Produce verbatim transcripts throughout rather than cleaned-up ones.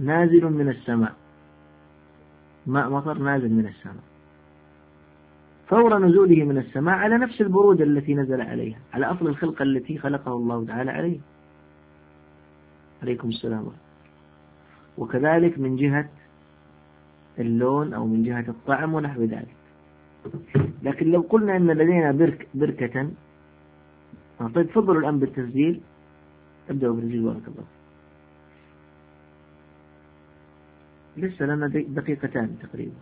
نازل من السماء، ماء مطر نازل من السماء، فور نزوله من السماء على نفس البرودة التي نزل عليها، على أصل الخلقة التي خلقه الله تعالى عليه. عليكم السلام. وكذلك من جهة اللون أو من جهة الطعم ونحو ذلك. لكن لو قلنا أن لدينا برك بركة، طيب تفضلوا الآن بالتسجيل، ابدأوا بالتسجيل بارك الله. لسه لنا دقيقتان تقريبا.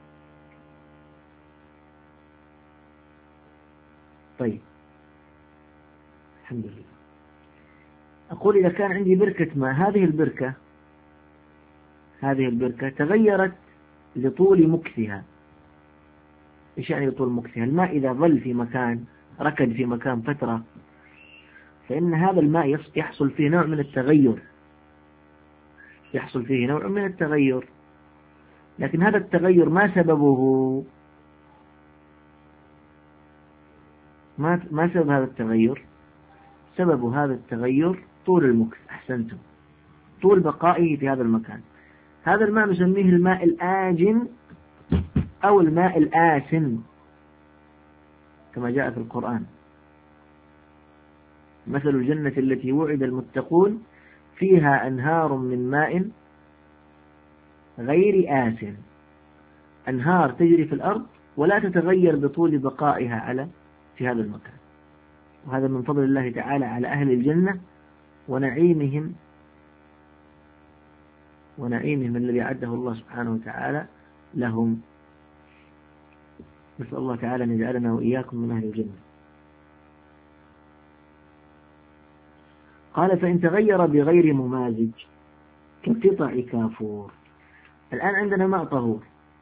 طيب الحمد لله. أقول إذا كان عندي بركة ماء، هذه البركة هذه البركة تغيرت لطول مكثها. إيش يعني لطول مكثها؟ الماء إذا ظل في مكان، ركد في مكان فترة، فإن هذا الماء يحصل فيه نوع من التغير، يحصل فيه نوع من التغير. لكن هذا التغير ما سببه؟ ما ما سبب هذا التغير؟ سبب هذا التغير طول المكث. أحسنتم، طول بقائه في هذا المكان. هذا الماء نسميه الماء الآجن أو الماء الآسن كما جاء في القرآن. مثل الجنة التي وعد المتقون فيها أنهار من ماء غير آسن، أنهار تجري في الأرض ولا تتغير بطول بقائها على في هذا المكان. وهذا من فضل الله تعالى على أهل الجنة ونعيمهم ونعيمهم الذي أعده الله سبحانه وتعالى لهم. نسأل الله تعالى أن يجعلنا وإياكم من أهل الجنة. قال فإن تغير بغير ممازج كقطع كافور. الآن عندنا ماء طهور،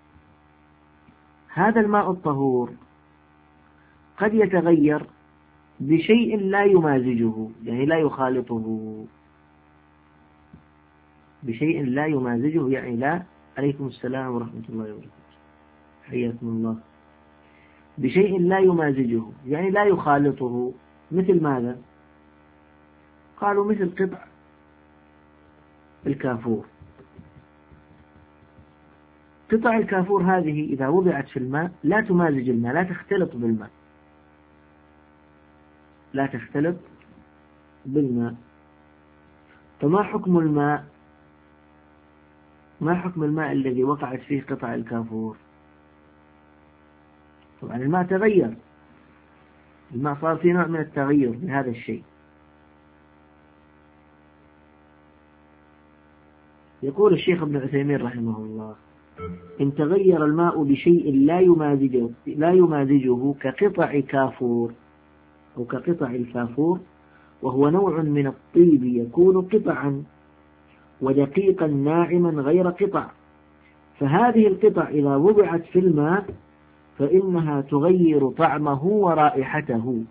هذا الماء الطهور قد يتغير بشيء لا يمازجه، يعني لا يخالطه، بشيء لا يمازجه يعني لا. عليكم السلام ورحمة الله وبركاته، حياكم الله. بشيء لا يمازجه يعني لا يخالطه، مثل ماذا؟ قالوا مثل قطع الكافور. قطع الكافور هذه إذا وضعت في الماء لا تمازج الماء، لا تختلط بالماء، لا تختلط بالماء. فما حكم الماء؟ ما حكم الماء الذي وقعت فيه قطع الكافور؟ طبعا الماء تغير، الماء صار فيه نوع من التغير بهذا الشيء. يقول الشيخ ابن عثيمين رحمه الله: إن تغير الماء بشيء لا يمازجه, لا يمازجه كقطع كافور أو كقطع الكافور، وهو نوع من الطيب يكون قطعا ودقيقا ناعما غير قطع، فهذه القطع إذا وضعت في الماء فإنها تغير طعمه ورائحته،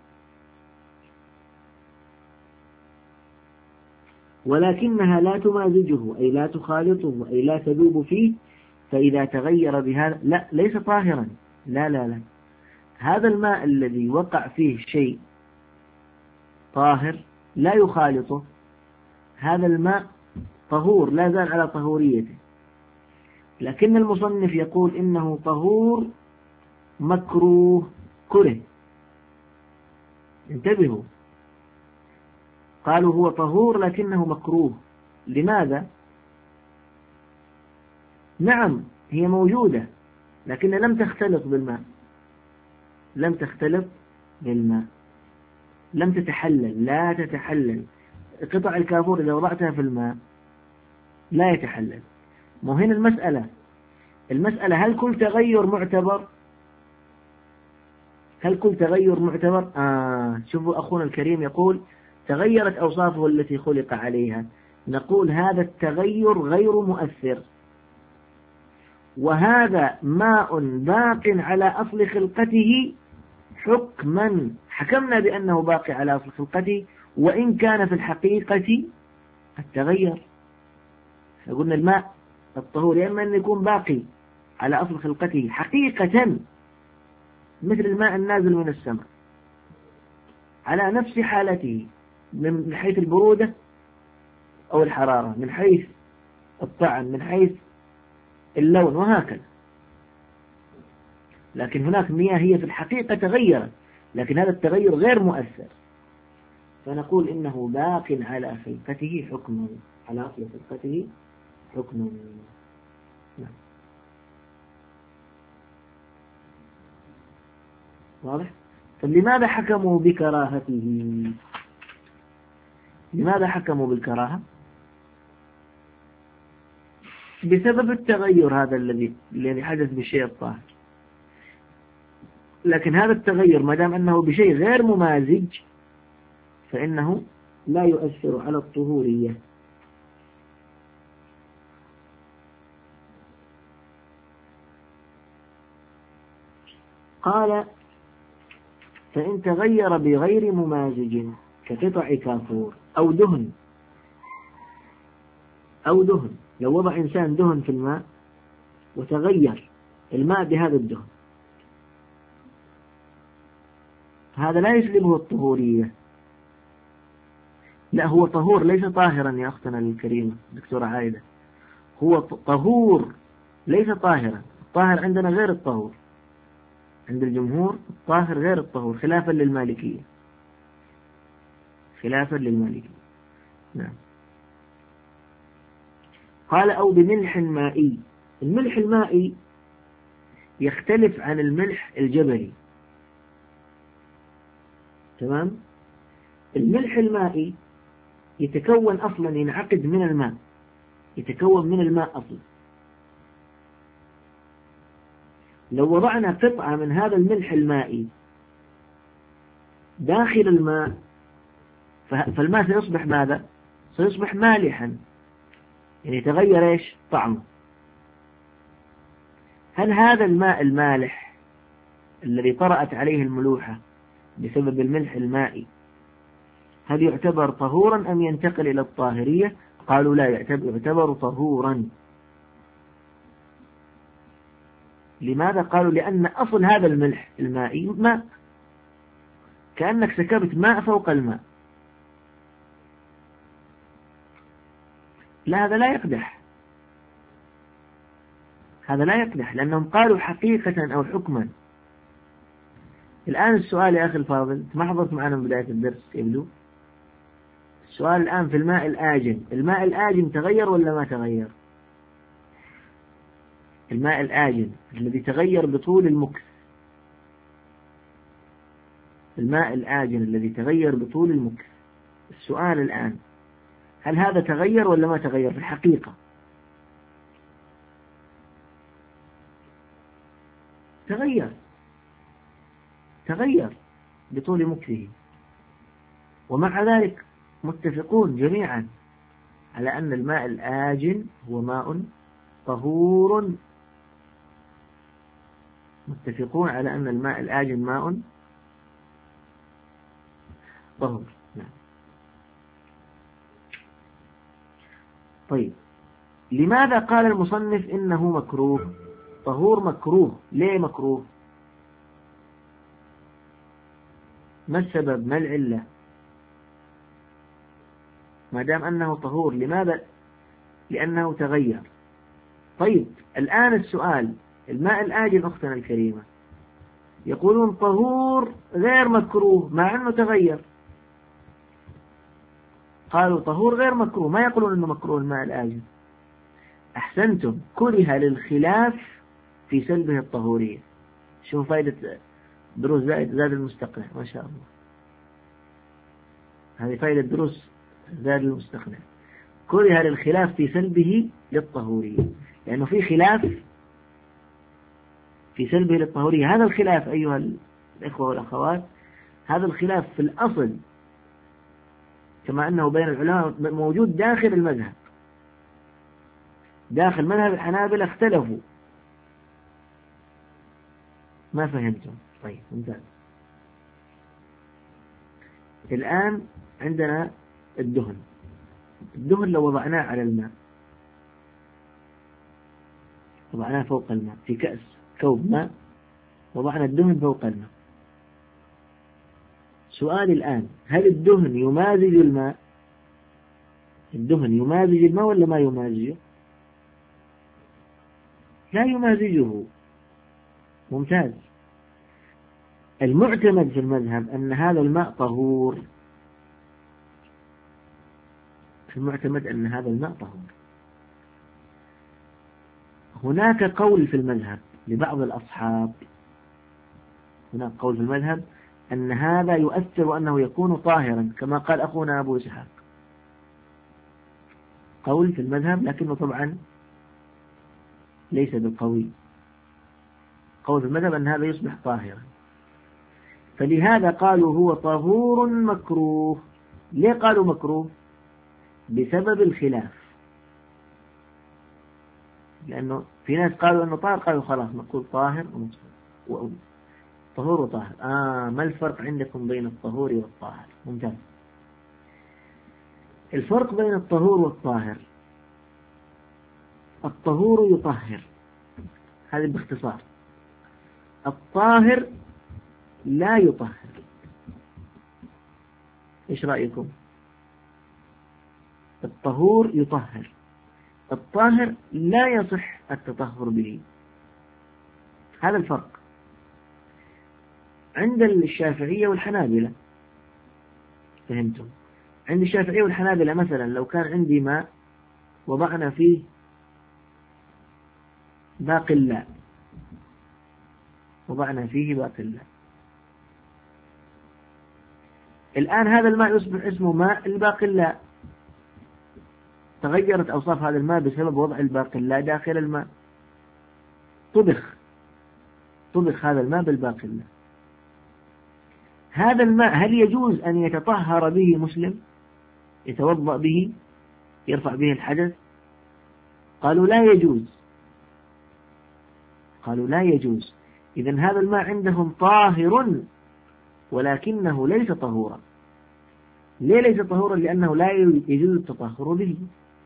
ولكنها لا تمازجه أي لا تخالطه أي لا تذوب فيه. فإذا تغير بهذا لا ليس طاهرا، لا لا لا هذا الماء الذي وقع فيه شيء طاهر لا يخالطه، هذا الماء طهور لا زال على طهوريته، لكن المصنف يقول إنه طهور مكروه كره. انتبهوا، قالوا هو طهور لكنه مكروه. لماذا؟ نعم هي موجودة لكن لم تختلط بالماء، لم تختلط بالماء، لم تتحلل، لا تتحلل. قطع الكافور إذا وضعتها في الماء لا يتحلل. مو هنا المسألة، المسألة هل كل تغير معتبر؟ هل كل تغير معتبر؟ آه شوفوا أخونا الكريم يقول تغيرت أوصافه التي خلق عليها، نقول هذا التغير غير مؤثر، وهذا ماء باق على أصل خلقته حكما، حكمنا بأنه باقي على أصل خلقته وإن كان في الحقيقة التغير. قلنا الماء الطهور إما أن يكون باقي على أصل خلقته حقيقة مثل الماء النازل من السماء على نفس حالته من حيث البرودة أو الحرارة، من حيث الطعم من حيث اللون وهكذا، لكن هناك مياه هي في الحقيقة تغيرت، لكن هذا التغير غير مؤثر، فنقول إنه باق على خلقته حكما، على أصل خلقته حكما. نعم. واضح؟ فلماذا حكموا بكراهته؟ لماذا حكموا بالكراهة؟ بسبب التغير هذا الذي الذي حدث بالشيء الطاهر، لكن هذا التغير ما دام أنه بشيء غير ممازج فإنه لا يؤثر على الطهورية. قال فإن تغير بغير ممازج كقطع كافور أو دهن أو دهن، لو وضع إنسان دهن في الماء وتغير الماء بهذا الدهن، هذا لا يسلبه الطهورية، لا هو طهور ليس طاهرا يا أختنا الكريمة دكتورة عايدة، هو طهور ليس طاهرا. الطاهر عندنا غير الطهور، عند الجمهور الطاهر غير الطهور، خلافا للمالكية، خلافا للمالكية. نعم. قال أو بملح مائي. الملح المائي يختلف عن الملح الجبلي، تمام؟ الملح المائي يتكون أصلا، ينعقد من الماء، يتكون من الماء أصلا. لو وضعنا قطعة من هذا الملح المائي داخل الماء فالماء سيصبح ماذا؟ سيصبح مالحا، يعني تغير ايش؟ طعمه. هل هذا الماء المالح الذي طرأت عليه الملوحة بسبب الملح المائي هل يعتبر طهورا أم ينتقل إلى الطاهرية؟ قالوا لا، يعتبر طهورا. لماذا؟ قالوا لأن أصل هذا الملح المائي ماء، كأنك سكبت ماء فوق الماء. لا، هذا لا يقدح، هذا لا يقدح، لأنهم قالوا حقيقة أو حكما. الآن السؤال يا أخي الفاضل، ما حضرت معنا من بداية الدرس يبدو. السؤال الآن في الماء الآجن، الماء الآجن تغير ولا ما تغير؟ الماء الآجن الذي تغير بطول المكث، الماء الآجن الذي تغير بطول المكث، السؤال الآن هل هذا تغير ولا ما تغير في الحقيقة؟ تغير، تغير بطول مكثه، ومع ذلك متفقون جميعا على أن الماء الآجن هو ماء طهور، متفقون على أن الماء الآجن ماء طهور. نعم. طيب، لماذا قال المصنف إنه مكروه؟ طهور مكروه، ليه مكروه؟ ما السبب؟ ما العلة؟ ما دام أنه طهور لماذا؟ لأنه تغير. طيب الآن السؤال، الماء الآجن أختنا الكريمة يقولون طهور غير مكروه مع أنه تغير، قالوا طهور غير مكروه، ما يقولون أنه مكروه الماء الآجن. أحسنتم، كره للخلاف في سلبه الطهورية. شوفوا فائدة دروس زاد زاد المستقنع، ما شاء الله، هذه فائدة دروس زاد المستقنع. كره للخلاف في سلبه للطهورية، لأنه في خلاف في سلبه للطهورية. هذا الخلاف أيها الإخوة والأخوات، هذا الخلاف في الأصل كما أنه بين العلماء موجود داخل المذهب، داخل مذهب الحنابلة اختلفوا. ما فهمتم؟ طيب ممتاز. الآن عندنا الدهن، الدهن لو وضعناه على الماء، وضعناه فوق الماء في كأس كوب ماء، وضعنا الدهن فوق الماء. سؤال الآن، هل الدهن يمازج الماء؟ الدهن يمازج الماء ولا ما يمازجه؟ لا يمازجه. ممتاز. المعتمد في المذهب أن هذا الماء طهور. المعتمد أن هذا الماء طهور. هناك قول في المذهب لبعض الأصحاب، هناك قول في المذهب أن هذا يؤثر وأنه يكون طاهرا كما قال أخونا أبو إسحاق. قول في المذهب لكنه طبعا ليس بالقوي. قول في المذهب أن هذا يصبح طاهرا، فلهذا قالوا هو طهور مكروه. ليه قالوا مكروه؟ بسبب الخلاف. لأنه في ناس قالوا أنه طاهر، قالوا خلاص نقول طاهر و طهور وطاهر. آه ما الفرق عندكم بين الطهور والطاهر؟ ممتاز. الفرق بين الطهور والطاهر: الطهور يطهر، هذا باختصار. الطاهر لا يطهر. إيش رأيكم؟ الطهور يطهر، الطاهر لا يصح التطهر به. هذا الفرق عند الشافعية والحنابلة. فهمتم؟ عند الشافعية والحنابلة مثلا لو كان عندي ماء وضعنا فيه باقلاء، وضعنا فيه باقلاء، الآن هذا الماء يصبح اسمه ماء الباقلاء. تغيرت أوصاف هذا الماء بسبب وضع الباقلاء داخل الماء. طبخ طبخ هذا الماء بالباقلاء. هذا الماء هل يجوز أن يتطهر به مسلم، يتوضأ به، يرفع به الحدث؟ قالوا لا يجوز. قالوا لا يجوز. إذن هذا الماء عندهم طاهر ولكنه ليس طهورا. ليه ليس طهورا؟ لأنه لا يجوز التطهر به.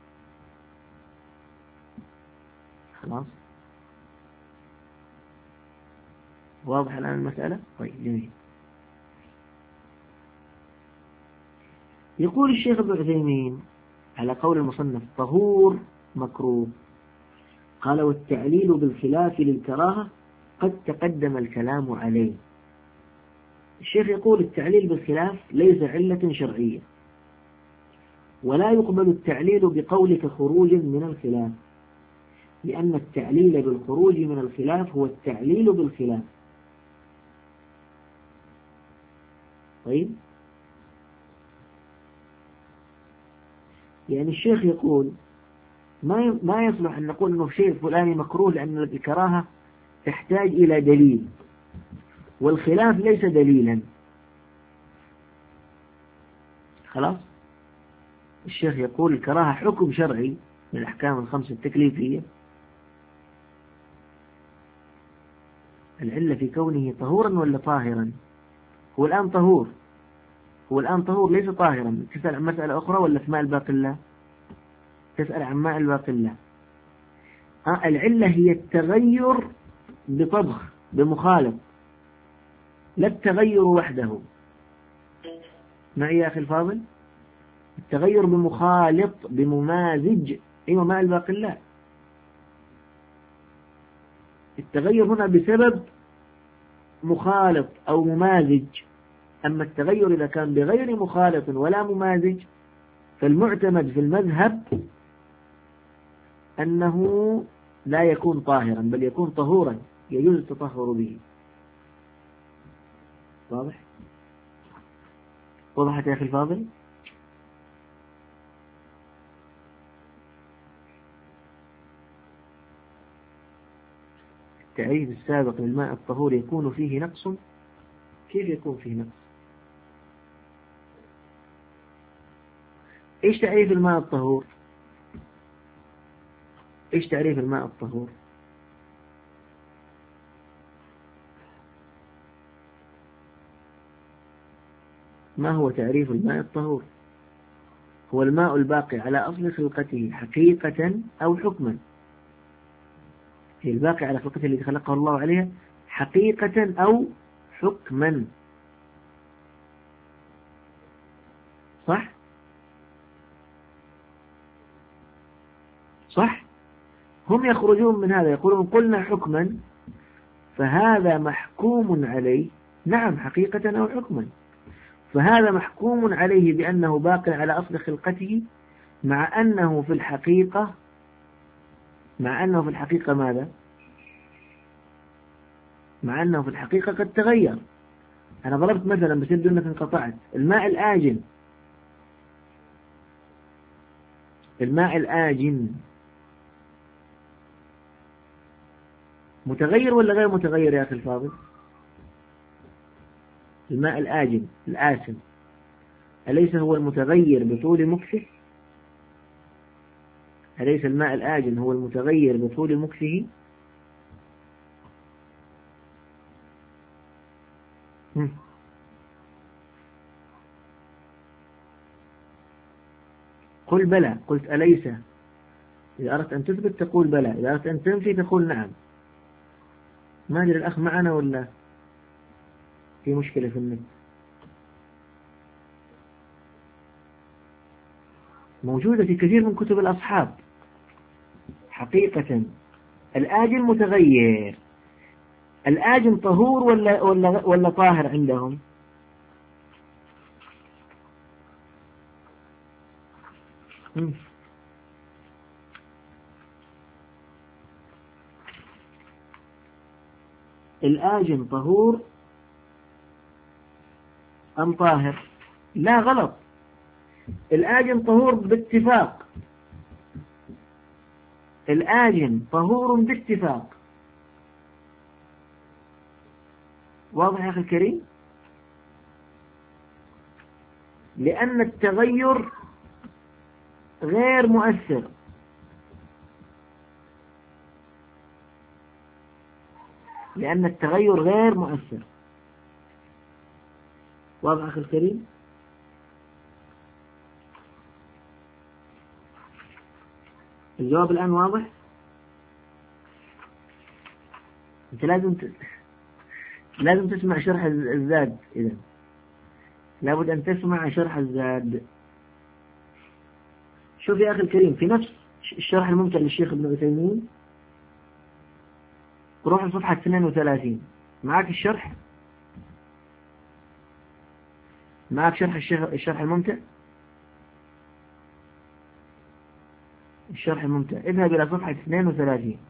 خلاص واضح الآن المسألة؟ طيب جميل. يقول الشيخ ابن عثيمين على قول المصنف طهور مكروه، قال: والتعليل بالخلاف للكراهة قد تقدم الكلام عليه. الشيخ يقول التعليل بالخلاف ليس علة شرعية، ولا يقبل التعليل بقولك خروج من الخلاف، لأن التعليل بالخروج من الخلاف هو التعليل بالخلاف. طيب، يعني الشيخ يقول ما ما يصلح أن نقول أنه شيء فلاني مكروه لأن الكراهة تحتاج إلى دليل، والخلاف ليس دليلا. خلاص، الشيخ يقول الكراهة حكم شرعي من الأحكام الخمسة التكليفية، العلة في كونه طهورا ولا طاهرا. هو الآن طهور، هو الآن طهور ليس طاهرا. تسأل عن مسألة أخرى ولا في ماء الباقلاء؟ تسأل عن ماء الباقلاء. آه العلة هي التغير بطبخ بمخالط، لا التغير وحده. معي يا أخي الفاضل؟ التغير بمخالط بممازج، أيوة ماء الباقلاء. التغير هنا بسبب مخالط أو ممازج. أما التغير إذا كان بغير مخالط ولا ممازج فالمعتمد في المذهب أنه لا يكون طاهرا بل يكون طهورا يجوز التطهر به. واضح؟ وضحت يا أخي الفاضل؟ التعريف السابق للماء الطهور يكون فيه نقص. كيف يكون فيه نقص؟ إيش تعريف الماء الطهور؟ إيش تعريف الماء الطهور؟ ما هو تعريف الماء الطهور؟ هو الماء الباقي على أصل خلقته حقيقة أو حكما. هي الباقي على خلقته التي خلقه الله عليها حقيقة أو حكما. صح؟ صح؟ هم يخرجون من هذا يقولون قلنا حكما فهذا محكوم عليه، نعم حقيقة أو حكما، فهذا محكوم عليه بأنه باق على أصل خلقته، مع أنه في الحقيقة مع أنه في الحقيقة ماذا؟ مع أنه في الحقيقة قد تغير. أنا ضربت مثلا بس يبدو أنك انقطعت. الماء الآجن الماء الآجن متغير ولا غير متغير يا أخي الفاضل؟ الماء الآجن الآسن أليس هو المتغير بطول مكثه؟ أليس الماء الآجن هو المتغير بطول مكثه؟ قل بلى. قلت أليس. إذا أردت أن تثبت تقول بلى، إذا أردت أن تنفي تقول نعم. ما أدري الأخ معنا ولا في مشكلة في النت؟ موجودة في كثير من كتب الأصحاب حقيقة. الآجن متغير. الآجن طهور ولا ولا ولا طاهر عندهم؟ م. الآجن طهور أم طاهر؟ لا غلط، الآجن طهور باتفاق. الآجن طهور باتفاق. واضح يا أخي الكريم؟ لأن التغير غير مؤثر. لأن التغير غير مؤثر. واضح أخي الكريم؟ الجواب الآن واضح؟ أنت لازم ت... لازم تسمع شرح الزاد. إذا لابد أن تسمع شرح الزاد. شوف يا أخي الكريم، في نفس الشرح الممتع للشيخ ابن عثيمين روح لصفحة اثنين وثلاثين. معك الشرح؟ معك شرح الشيخ الشرح الممتع؟ الشرح الممتع اذهب إلى صفحة اثنين وثلاثين.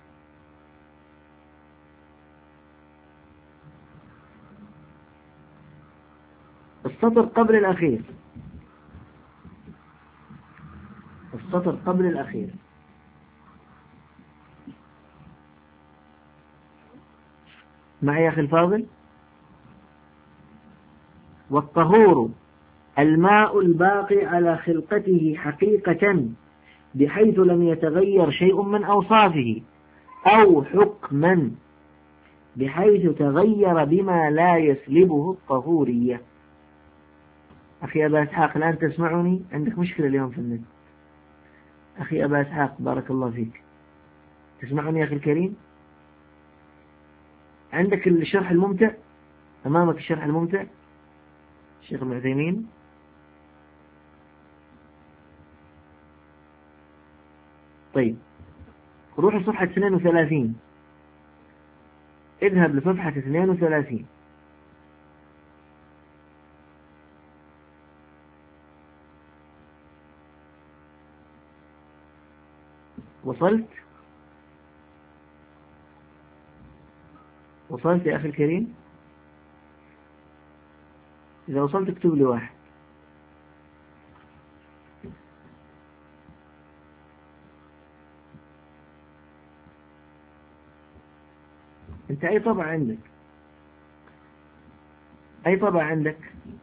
السطر قبل الأخير. السطر قبل الأخير. معي يا أخي الفاضل؟ والطهور الماء الباقي على خلقته حقيقة بحيث لم يتغير شيء من أوصافه، أو حكما بحيث تغير بما لا يسلبه الطهورية. أخي أبا إسحاق الآن تسمعني؟ عندك مشكلة اليوم في النت. أخي أبا إسحاق بارك الله فيك، تسمعني يا أخي الكريم؟ عندك الشرح الممتع أمامك؟ الشرح الممتع الشيخ ابن عثيمين. طيب روح لصفحة اثنين وثلاثين. اذهب لصفحة اثنين وثلاثين. وصلت؟ وصلت يا أخي الكريم؟ إذا وصلت اكتب لي واحد. أنت أي طبع عندك؟ أي طبع عندك؟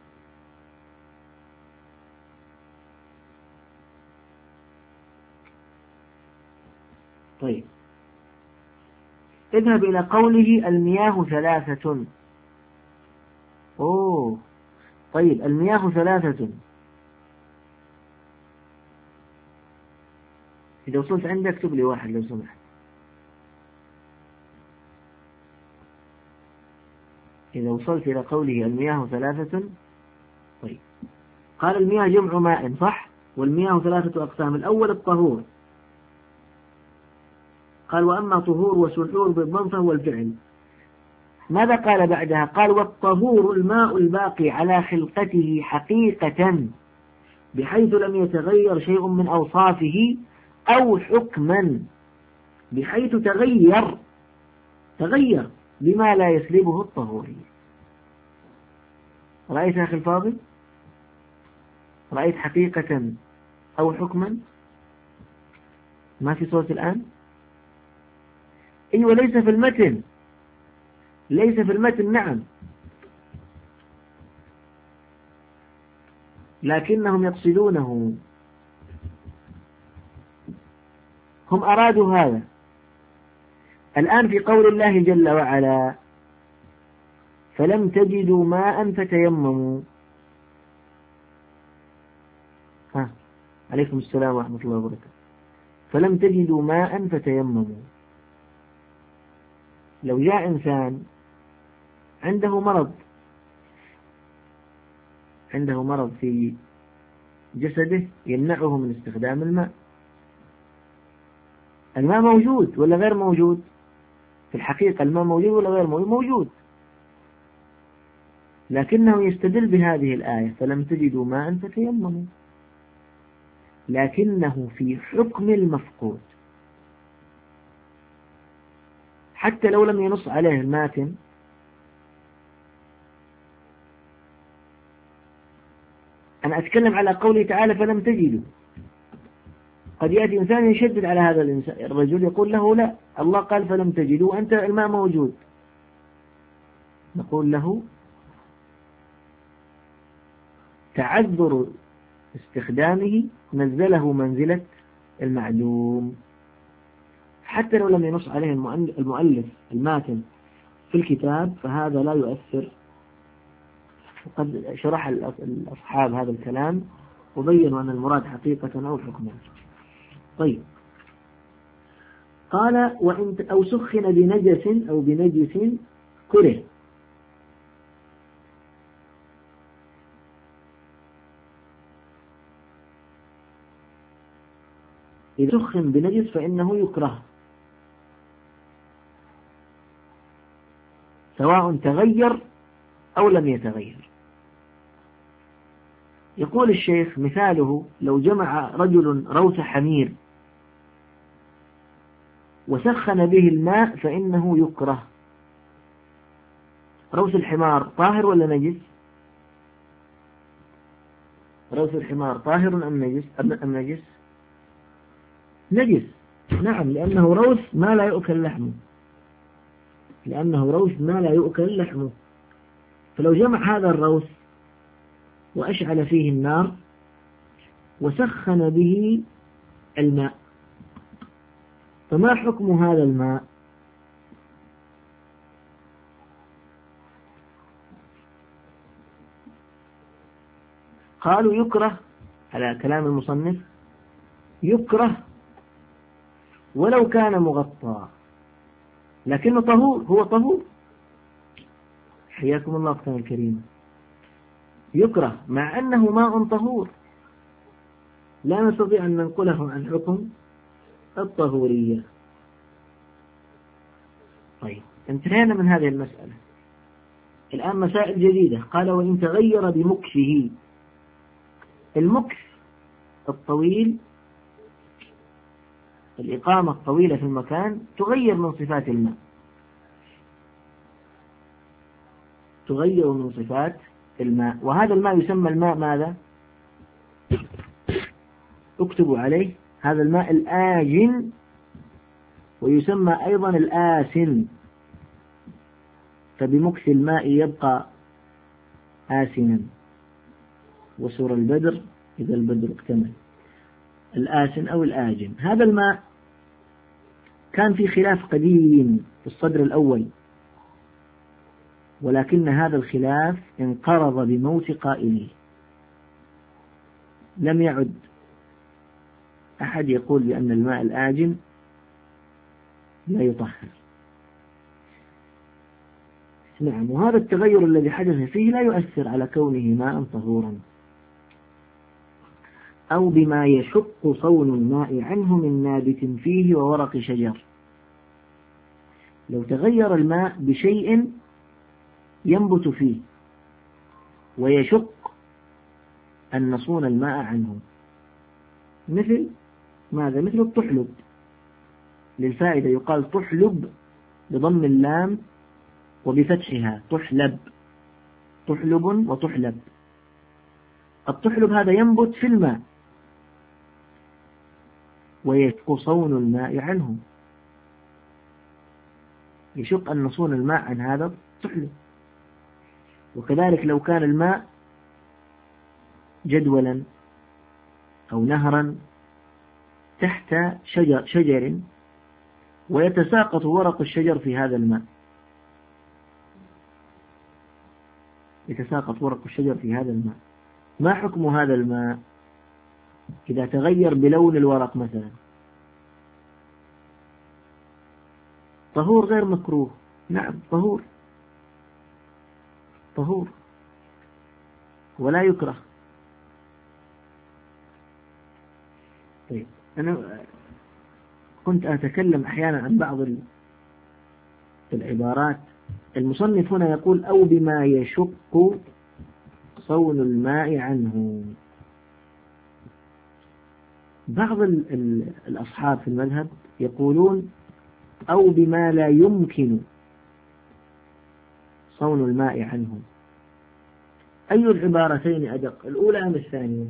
طيب اذهب إلى قوله المياه ثلاثة. أوه طيب المياه ثلاثة. إذا وصلت عندك اكتب لي واحد لو سمحت. إذا وصلت إلى قوله المياه ثلاثة. طيب قال المياه جمع ماء صح، والمياه ثلاثة أقسام. الأول الطهور. قال وأما طهور وسحور بالضم فهو الفعل. ماذا قال بعدها؟ قال والطهور الماء الباقي على خلقته حقيقة بحيث لم يتغير شيء من أوصافه، أو حكما بحيث تغير تغير بما لا يسلبه الطهورية. رأيت أخي الفاضل؟ رأيت حقيقة أو حكما؟ ما في صوت الآن؟ أيوة ليس في المتن، ليس في المتن نعم، لكنهم يقصدونه، هم أرادوا هذا. الآن في قول الله جل وعلا فلم تجدوا ماء فتيمموا، ها عليكم السلام ورحمة الله وبركاته. فلم تجدوا ماء فتيمموا، لو جاء إنسان عنده مرض عنده مرض في جسده يمنعه من استخدام الماء، الماء موجود ولا غير موجود؟ في الحقيقة الماء موجود ولا غير موجود؟ موجود، لكنه يستدل بهذه الآية فلم تجدوا ماء فتيمموا، لكنه في حكم المفقود، حتى لو لم ينص عليه الماتن. أنا أتكلم على قوله تعالى فلم تجدوا، قد يأتي إنسان يشدد على هذا الإنسان الرجل يقول له لا، الله قال فلم تجدوا وأنت الماء موجود، نقول له تعذر استخدامه نزله منزلة المعلوم، حتى لو لم ينص عليه المؤلف الماتن في الكتاب فهذا لا يؤثر. وقد شرح الأصحاب هذا الكلام وبينوا أن المراد حقيقة أو حكما. طيب قال وإن أو سخن بنجس أو بنجس كره، إذا سخن بنجس فإنه يكره سواء تغير أو لم يتغير. يقول الشيخ مثاله لو جمع رجل روث حمير وسخن به الماء فإنه يكره. روث الحمار طاهر ولا نجس؟ روث الحمار طاهر أم نجس؟ أم نجس؟ نجس نعم، لأنه روث ما لا يؤكل لحمه، لأنه روث ما لا يؤكل لحمه. فلو جمع هذا الروث وأشعل فيه النار وسخن به الماء فما حكم هذا الماء؟ قالوا يكره على كلام المصنف، يكره ولو كان مغطى لكنه طهور، هو طهور. حياكم الله أختنا الكريمة، يكره مع أنه ماء طهور، لا نستطيع أن ننقله عن حكم الطهورية. طيب انتهينا من هذه المسألة، الآن مسائل جديدة. قال وإن تغير بمكثه، المكث الطويل، الإقامة الطويلة في المكان تغير من صفات الماء، تغير من صفات الماء، وهذا الماء يسمى الماء ماذا؟ اكتبوا عليه، هذا الماء الآجن، ويسمى أيضا الآسن، فبمكث الماء يبقى آسنا، وسر البدر إذا البدر اكتمل، الآسن أو الآجن. هذا الماء كان في خلاف قديم في الصدر الأول، ولكن هذا الخلاف انقرض بموت قائله، لم يعد أحد يقول بأن الماء الآجن لا يطهر. نعم، وهذا التغير الذي حدث فيه لا يؤثر على كونه ماء طهورا. أو بما يشق صون الماء عنه من نابت فيه وورق شجر، لو تغير الماء بشيء ينبت فيه ويشق أن نصون الماء عنه، مثل ماذا؟ مثل الطحلب، للفائدة يقال طحلب بضم اللام وبفتحها تحلب، طحلب وتحلب. الطحلب هذا ينبت في الماء ويشق صون الماء عنه، يشق أن نصون الماء عن هذا الطحلب. وكذلك لو كان الماء جدولا أو نهرا تحت شجر, شجر ويتساقط ورق الشجر في هذا الماء، يتساقط ورق الشجر في هذا الماء، ما حكم هذا الماء إذا تغير بلون الورق مثلا؟ طهور غير مكروه؟ نعم طهور، طهور ولا يكره. طيب أنا كنت أتكلم أحيانا عن بعض العبارات. المصنف هنا يقول أو بما يشق صون الماء عنه. بعض الأصحاب في المذهب يقولون أو بما لا يمكن صون الماء عنه. أي العبارتين أدق، الأولى أم الثانية؟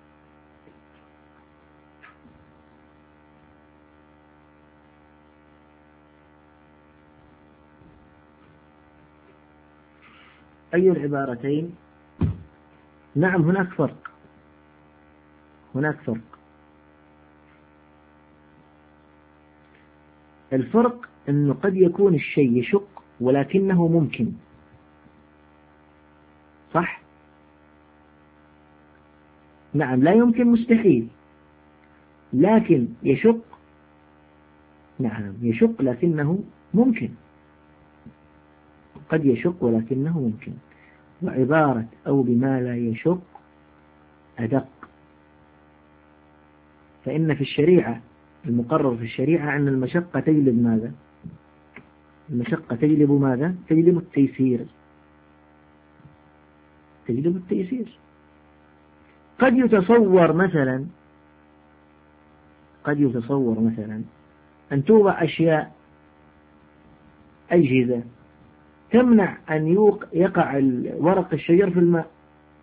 أي العبارتين؟ نعم هناك فرق، هناك فرق. الفرق أنه قد يكون الشيء يشق ولكنه ممكن، صح؟ نعم لا يمكن مستحيل، لكن يشق، نعم يشق لكنه ممكن، قد يشق ولكنه ممكن. وعبارة أو بما لا يشق أدق، فإن في الشريعة المقرر في الشريعة أن المشقة تجلب ماذا؟ المشقة تجلب ماذا؟ تجلب التيسير، تجلب التيسير. قد يتصور مثلا، قد يتصور مثلا أن توضع أشياء، أجهزة تمنع أن يقع ورق الشجر في الماء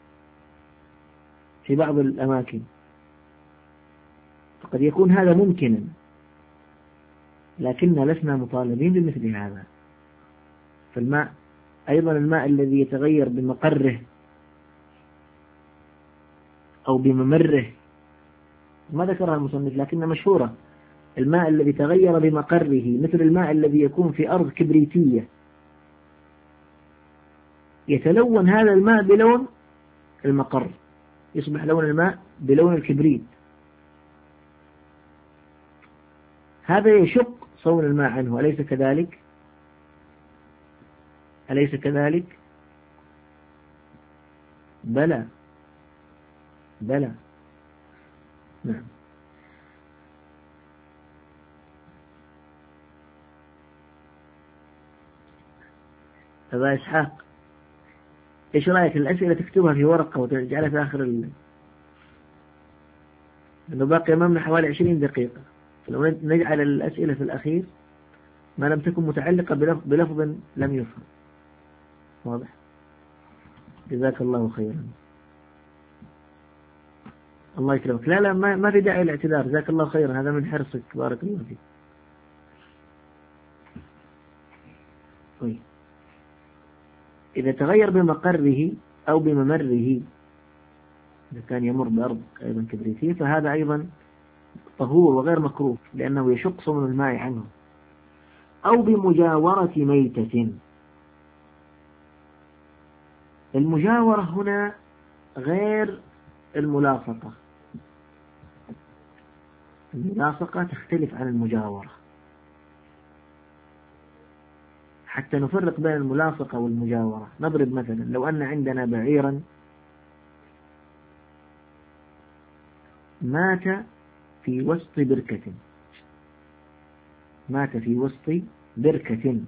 في بعض الأماكن، فقد يكون هذا ممكنا، لكننا لسنا مطالبين بمثل هذا. فالماء أيضا الماء الذي يتغير بمقره أو بممره ما ذكرها المصنف لكن مشهورة، الماء الذي تغير بمقره، مثل الماء الذي يكون في أرض كبريتية يتلون هذا الماء بلون المقر، يصبح لون الماء بلون الكبريت، هذا يشق صون الماء عنه، أليس كذلك؟ أليس كذلك؟ بلى بلى نعم. أبا إسحاق إيش رأيك الأسئلة تكتبها في ورقة وتجعلها في آخر ال... إنه باقي أمامنا حوالي عشرين دقيقة، فلو نجعل الأسئلة في الأخير ما لم تكن متعلقة بلفظ, بلفظ لم يفهم. واضح؟ جزاك الله خيرا. الله يكرمك. لا لا ما, ما في داعي للاعتذار، جزاك الله خيرا، هذا من حرصك، بارك الله فيك. طيب إذا تغير بمقره أو بممره، إذا كان يمر بأرض أيضا كبريتية فهذا أيضا طهور وغير مكروه لأنه يشق صون الماء عنه. أو بمجاورة ميتة. المجاورة هنا غير الملاصقة، الملاصقة تختلف عن المجاورة. حتى نفرق بين الملاصقة والمجاورة نضرب مثلا، لو أن عندنا بعيرا مات في وسط بركة، مات في وسط بركة،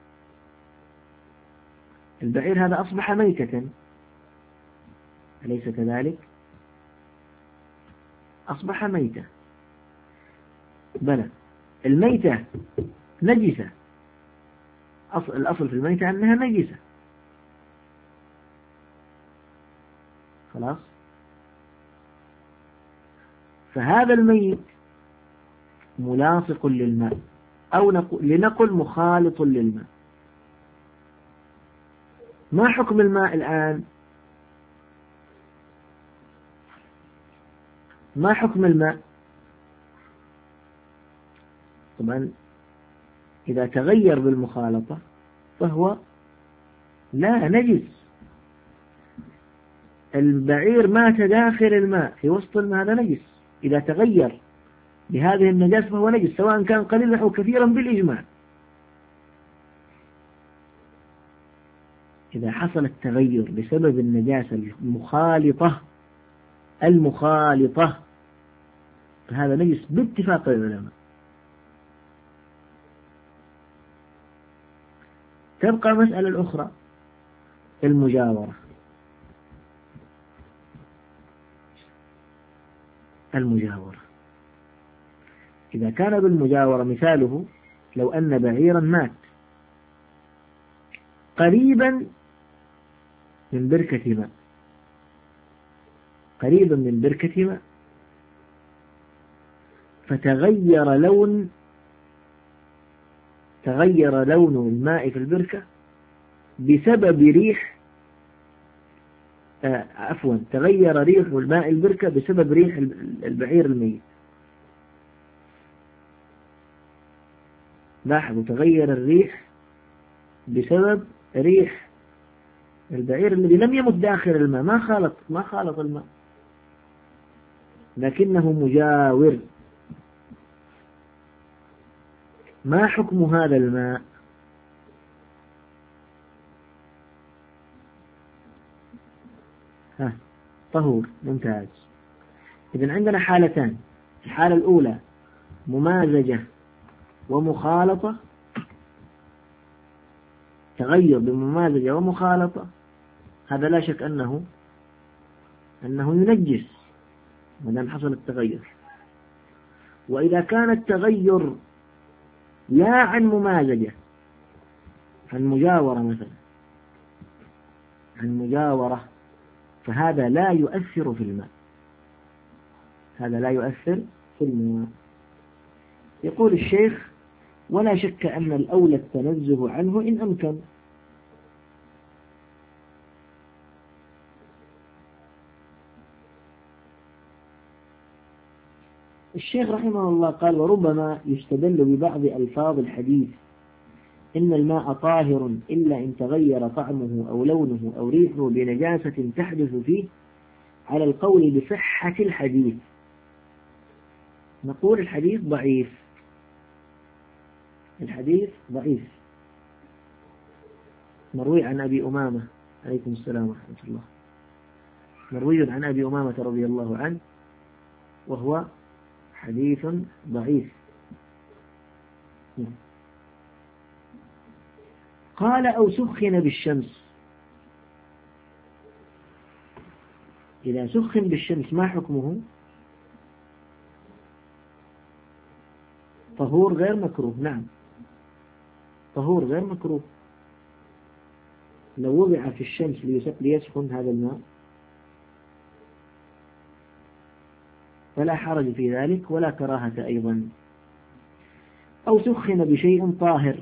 البعير هذا أصبح ميتة، أليس كذلك؟ أصبح ميتة، بلى الميتة نجسة، أصل الأصل في الميتة أنها نجسة، خلاص. فهذا الميت ملاصق للماء، أو لنقل مخالط للماء. ما حكم الماء الآن؟ ما حكم الماء؟ طبعا إذا تغير بالمخالطة فهو لا نجس. البعير مات داخل الماء في وسط الماء، هذا نجس. إذا تغير بهذه النجاسة فهو نجس، سواء كان قليلا أو كثيرا بالإجماع. إذا حصل التغير بسبب النجاسة المخالطة المخالطة فهذا نجس باتفاق العلماء. تبقى مسألة الأخرى، المجاورة. المجاورة إذا كان بالمجاورة مثاله لو أن بعيرا مات قريبا من بركة ماء، قريبا من بركة ماء، فتغير لون تغير لون الماء في البركة بسبب ريح آه عفوا تغير ريح الماء البركة بسبب ريح البعير الميت. لاحظوا، تغير الريح بسبب ريح البعير الذي لم يمت داخل الماء، ما خالط ما خالط الماء، لكنه مجاور. ما حكم هذا الماء؟ ها طهور، ممتاز. إذن عندنا حالتان، الحالة الأولى ممازجة ومخالطة، تغير بممازجة ومخالطة، هذا لا شك أنه أنه ينجس ما دام حصل التغير. وإذا كان التغير لا عن ممازجة، عن مجاورة مثلا، عن مجاورة، فهذا لا يؤثر في الماء، هذا لا يؤثر في الماء. يقول الشيخ: ولا شك أن الأولى التنزه عنه إن أمكن. الشيخ رحمه الله قال: وربما يستدل ببعض ألفاظ الحديث إن الماء طاهر إلا إن تغير طعمه أو لونه أو ريحه بنجاسة تحدث فيه، على القول بصحة الحديث. نقول الحديث ضعيف، الحديث ضعيف، مروي عن أبي أمامة عليكم السلام ورحمة الله، مروي عن أبي أمامة رضي الله عنه، وهو حديث ضعيف. قال: أو سخن بالشمس. إذا سخن بالشمس ما حكمه؟ طهور غير مكروه، نعم، طهور غير مكروه. لو وضع في الشمس ليسخن هذا الماء فلا حرج في ذلك ولا كراهة أيضا. أو سخن بشيء طاهر.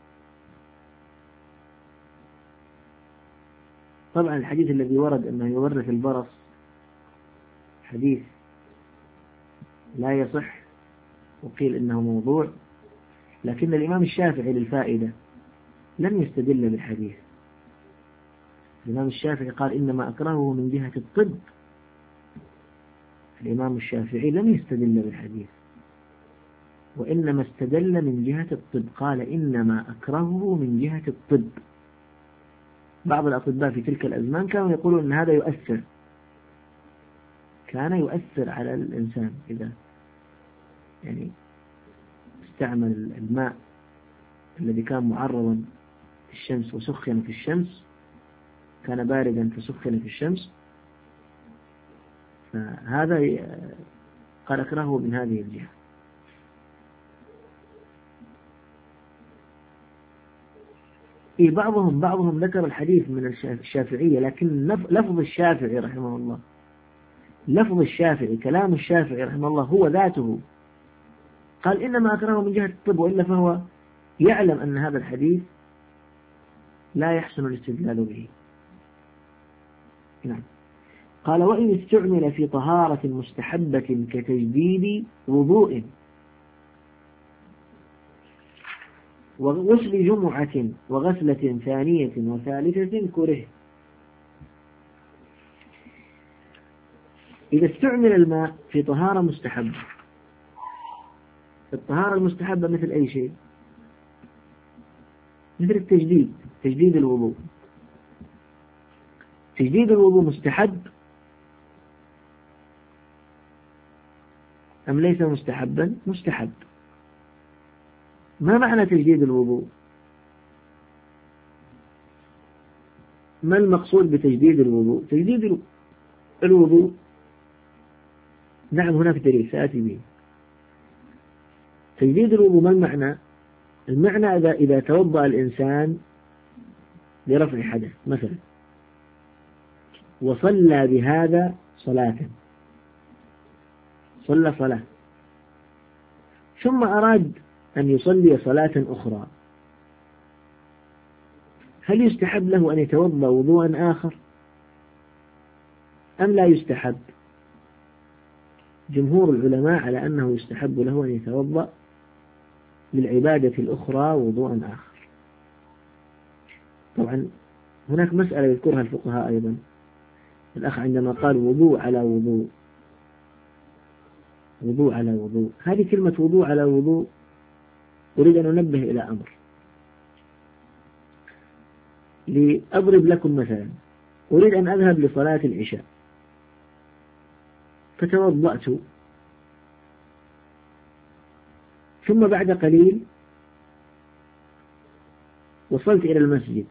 طبعا الحديث الذي ورد أنه يورث البرص حديث لا يصح، وقيل إنه موضوع، لكن الإمام الشافعي للفائدة لم يستدل بالحديث. الإمام الشافعي قال: إنما أكرهه من جهة الطب. الإمام الشافعي لم يستدل بالحديث، وإنما استدل من جهة الطب، قال: إنما أكرهه من جهة الطب. بعض الأطباء في تلك الأزمان كانوا يقولون أن هذا يؤثر، كان يؤثر على الإنسان إذا يعني استعمل الماء الذي كان معرضا في الشمس وسخن في الشمس، كان باردا فسخن في الشمس، فهذا قال أكرهه من هذه الجهة. إيه بعضهم بعضهم ذكر الحديث من الشافعية، لكن لفظ الشافعي رحمه الله، لفظ الشافعي كلام الشافعي رحمه الله هو ذاته قال إنما أكرهه من جهة الطب، وإلا فهو يعلم أن هذا الحديث لا يحسن الاستدلال به. نعم. قال وإن استعمل في طهارة مستحبة كتجديد وضوء وغسل جمعة وغسلة ثانية وثالثة كره. إذا استعمل الماء في طهارة مستحبة، الطهارة المستحبة مثل أي شيء، مثل التجديد، تجديد الوضوء. تجديد الوضوء مستحب أم ليس مستحبا؟ مستحب. ما معنى تجديد الوضوء؟ ما المقصود بتجديد الوضوء؟ تجديد الوضوء، نعم هناك دليل سآتي به. تجديد الوضوء ما المعنى؟ المعنى إذا إذا توضأ الإنسان لرفع حدث مثلا وصلى بهذا صلاة، صلى صلاة ثم أراد أن يصلي صلاة أخرى، هل يستحب له أن يتوضأ وضوءا آخر أم لا يستحب؟ جمهور العلماء على أنه يستحب له أن يتوضأ للعبادة الأخرى وضوءا آخر. طبعا هناك مسألة يذكرها الفقهاء أيضا، الأخ عندما قال وضوء على وضوء، وضوء على وضوء، هذه كلمة وضوء على وضوء أريد أن أنبه إلى أمر. لأضرب لكم مثلا، أريد أن أذهب لصلاة العشاء فتوضأت، ثم بعد قليل وصلت إلى المسجد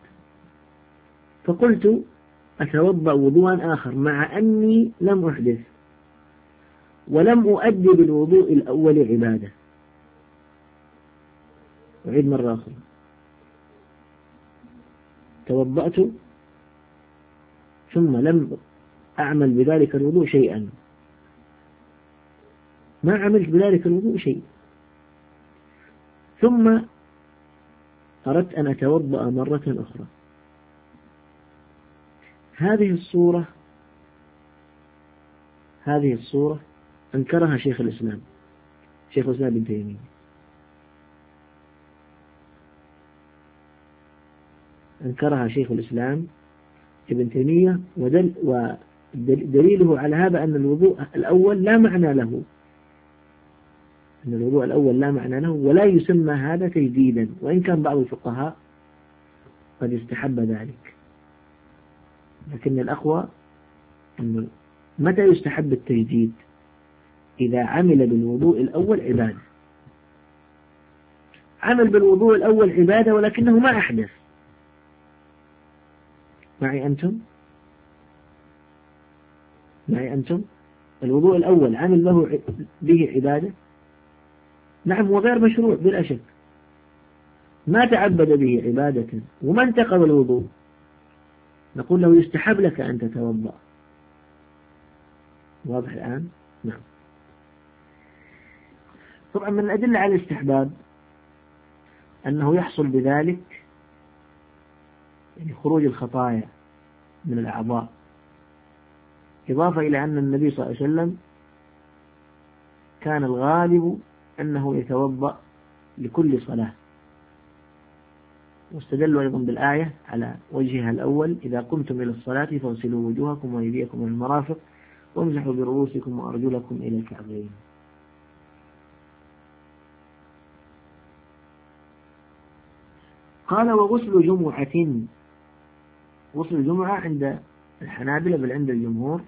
فقلت أتوضأ وضوءا آخر مع أني لم أحدث ولم أؤدي بالوضوء الأول عبادة. أعيد مرة أخرى، توضأت ثم لم أعمل بذلك الوضوء شيئا، ما عملت بذلك الوضوء شيء، ثم أردت أن أتوضأ مرة أخرى. هذه الصورة هذه الصورة أنكرها شيخ الإسلام شيخ الإسلام ابن تيمية، أنكرها شيخ الإسلام ابن تيمية، ودل ودليله على هذا أن الوضوء الأول لا معنى له، أن الوضوء الأول لا معنى له ولا يسمى هذا تجديدا، وإن كان بعض الفقهاء قد استحب ذلك، لكن الأقوى أن متى يستحب التجديد؟ إذا عمل بالوضوء الأول عبادة، عمل بالوضوء الأول عبادة ولكنه ما أحدث. معي أنتم؟ معي أنتم؟ الوضوء الأول عمل له به عبادة، نعم هو غير مشروع بلا شك، ما تعبد به عبادة وما انتقض الوضوء، نقول له يستحب لك أن تتوضأ. واضح الآن؟ نعم. طبعا من الأدلة على الاستحباب أنه يحصل بذلك يعني خروج الخطايا من الأعضاء، إضافة إلى أن النبي صلى الله عليه وسلم كان الغالب أنه يتوضأ لكل صلاة، واستدلوا أيضا بالآية على وجهها الأول: إذا قمتم إلى الصلاة فاغسلوا وجوهكم وأيديكم إلى المرافق وامسحوا برؤوسكم وأرجلكم إلى الكعبين. قال وغسل جمعة، غسل الجمعة عند الحنابلة بل عند الجمهور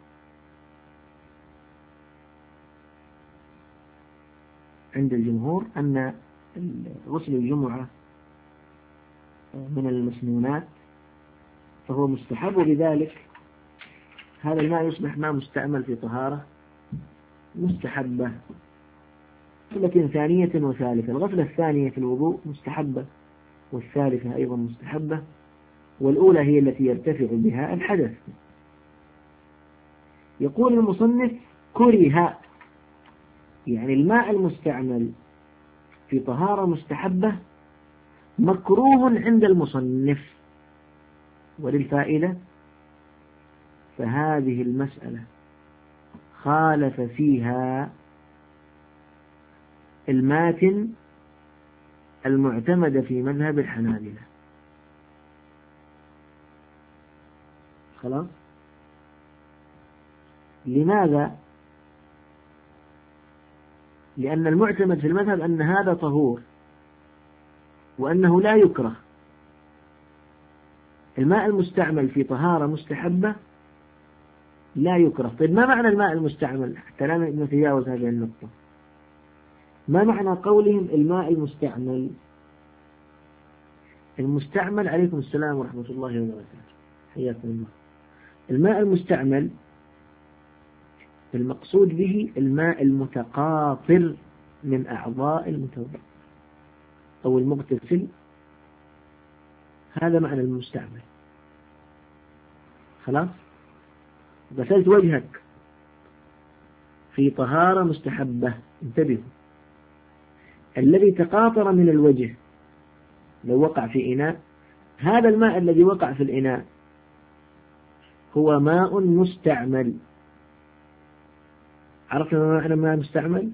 عند الجمهور أن غسل الجمعة من المسنونات فهو مستحب، وبذلك هذا الماء يصبح ماء مستعمل في طهارة مستحبة. غسلة ثانية وثالثة، الغسلة الثانية في الوضوء مستحبة، والثالثة أيضا مستحبة، والأولى هي التي يرتفع بها الحدث. يقول المصنف كره، يعني الماء المستعمل في طهارة مستحبة مكروه عند المصنف. وللفائدة فهذه المسألة خالف فيها الماتن المعتمد في مذهب الحنابلة. خلاص، لماذا؟ لأن المعتمد في المذهب أن هذا طهور وأنه لا يكره. الماء المستعمل في طهارة مستحبة لا يكره. طيب ما معنى الماء المستعمل حتى لا نتجاوز هذه النقطة؟ ما معنى قولهم الماء المستعمل؟ المستعمل، عليكم السلام ورحمة الله وبركاته، حياكم الله. الماء المستعمل المقصود به الماء المتقاطر من أعضاء المتوضئ أو المغتسل، هذا معنى المستعمل. خلاص، غسلت وجهك في طهارة مستحبة، انتبهوا، الذي تقاطر من الوجه لو وقع في إناء، هذا الماء الذي وقع في الإناء هو ماء مستعمل. عرفنا ما معنى ماء مستعمل؟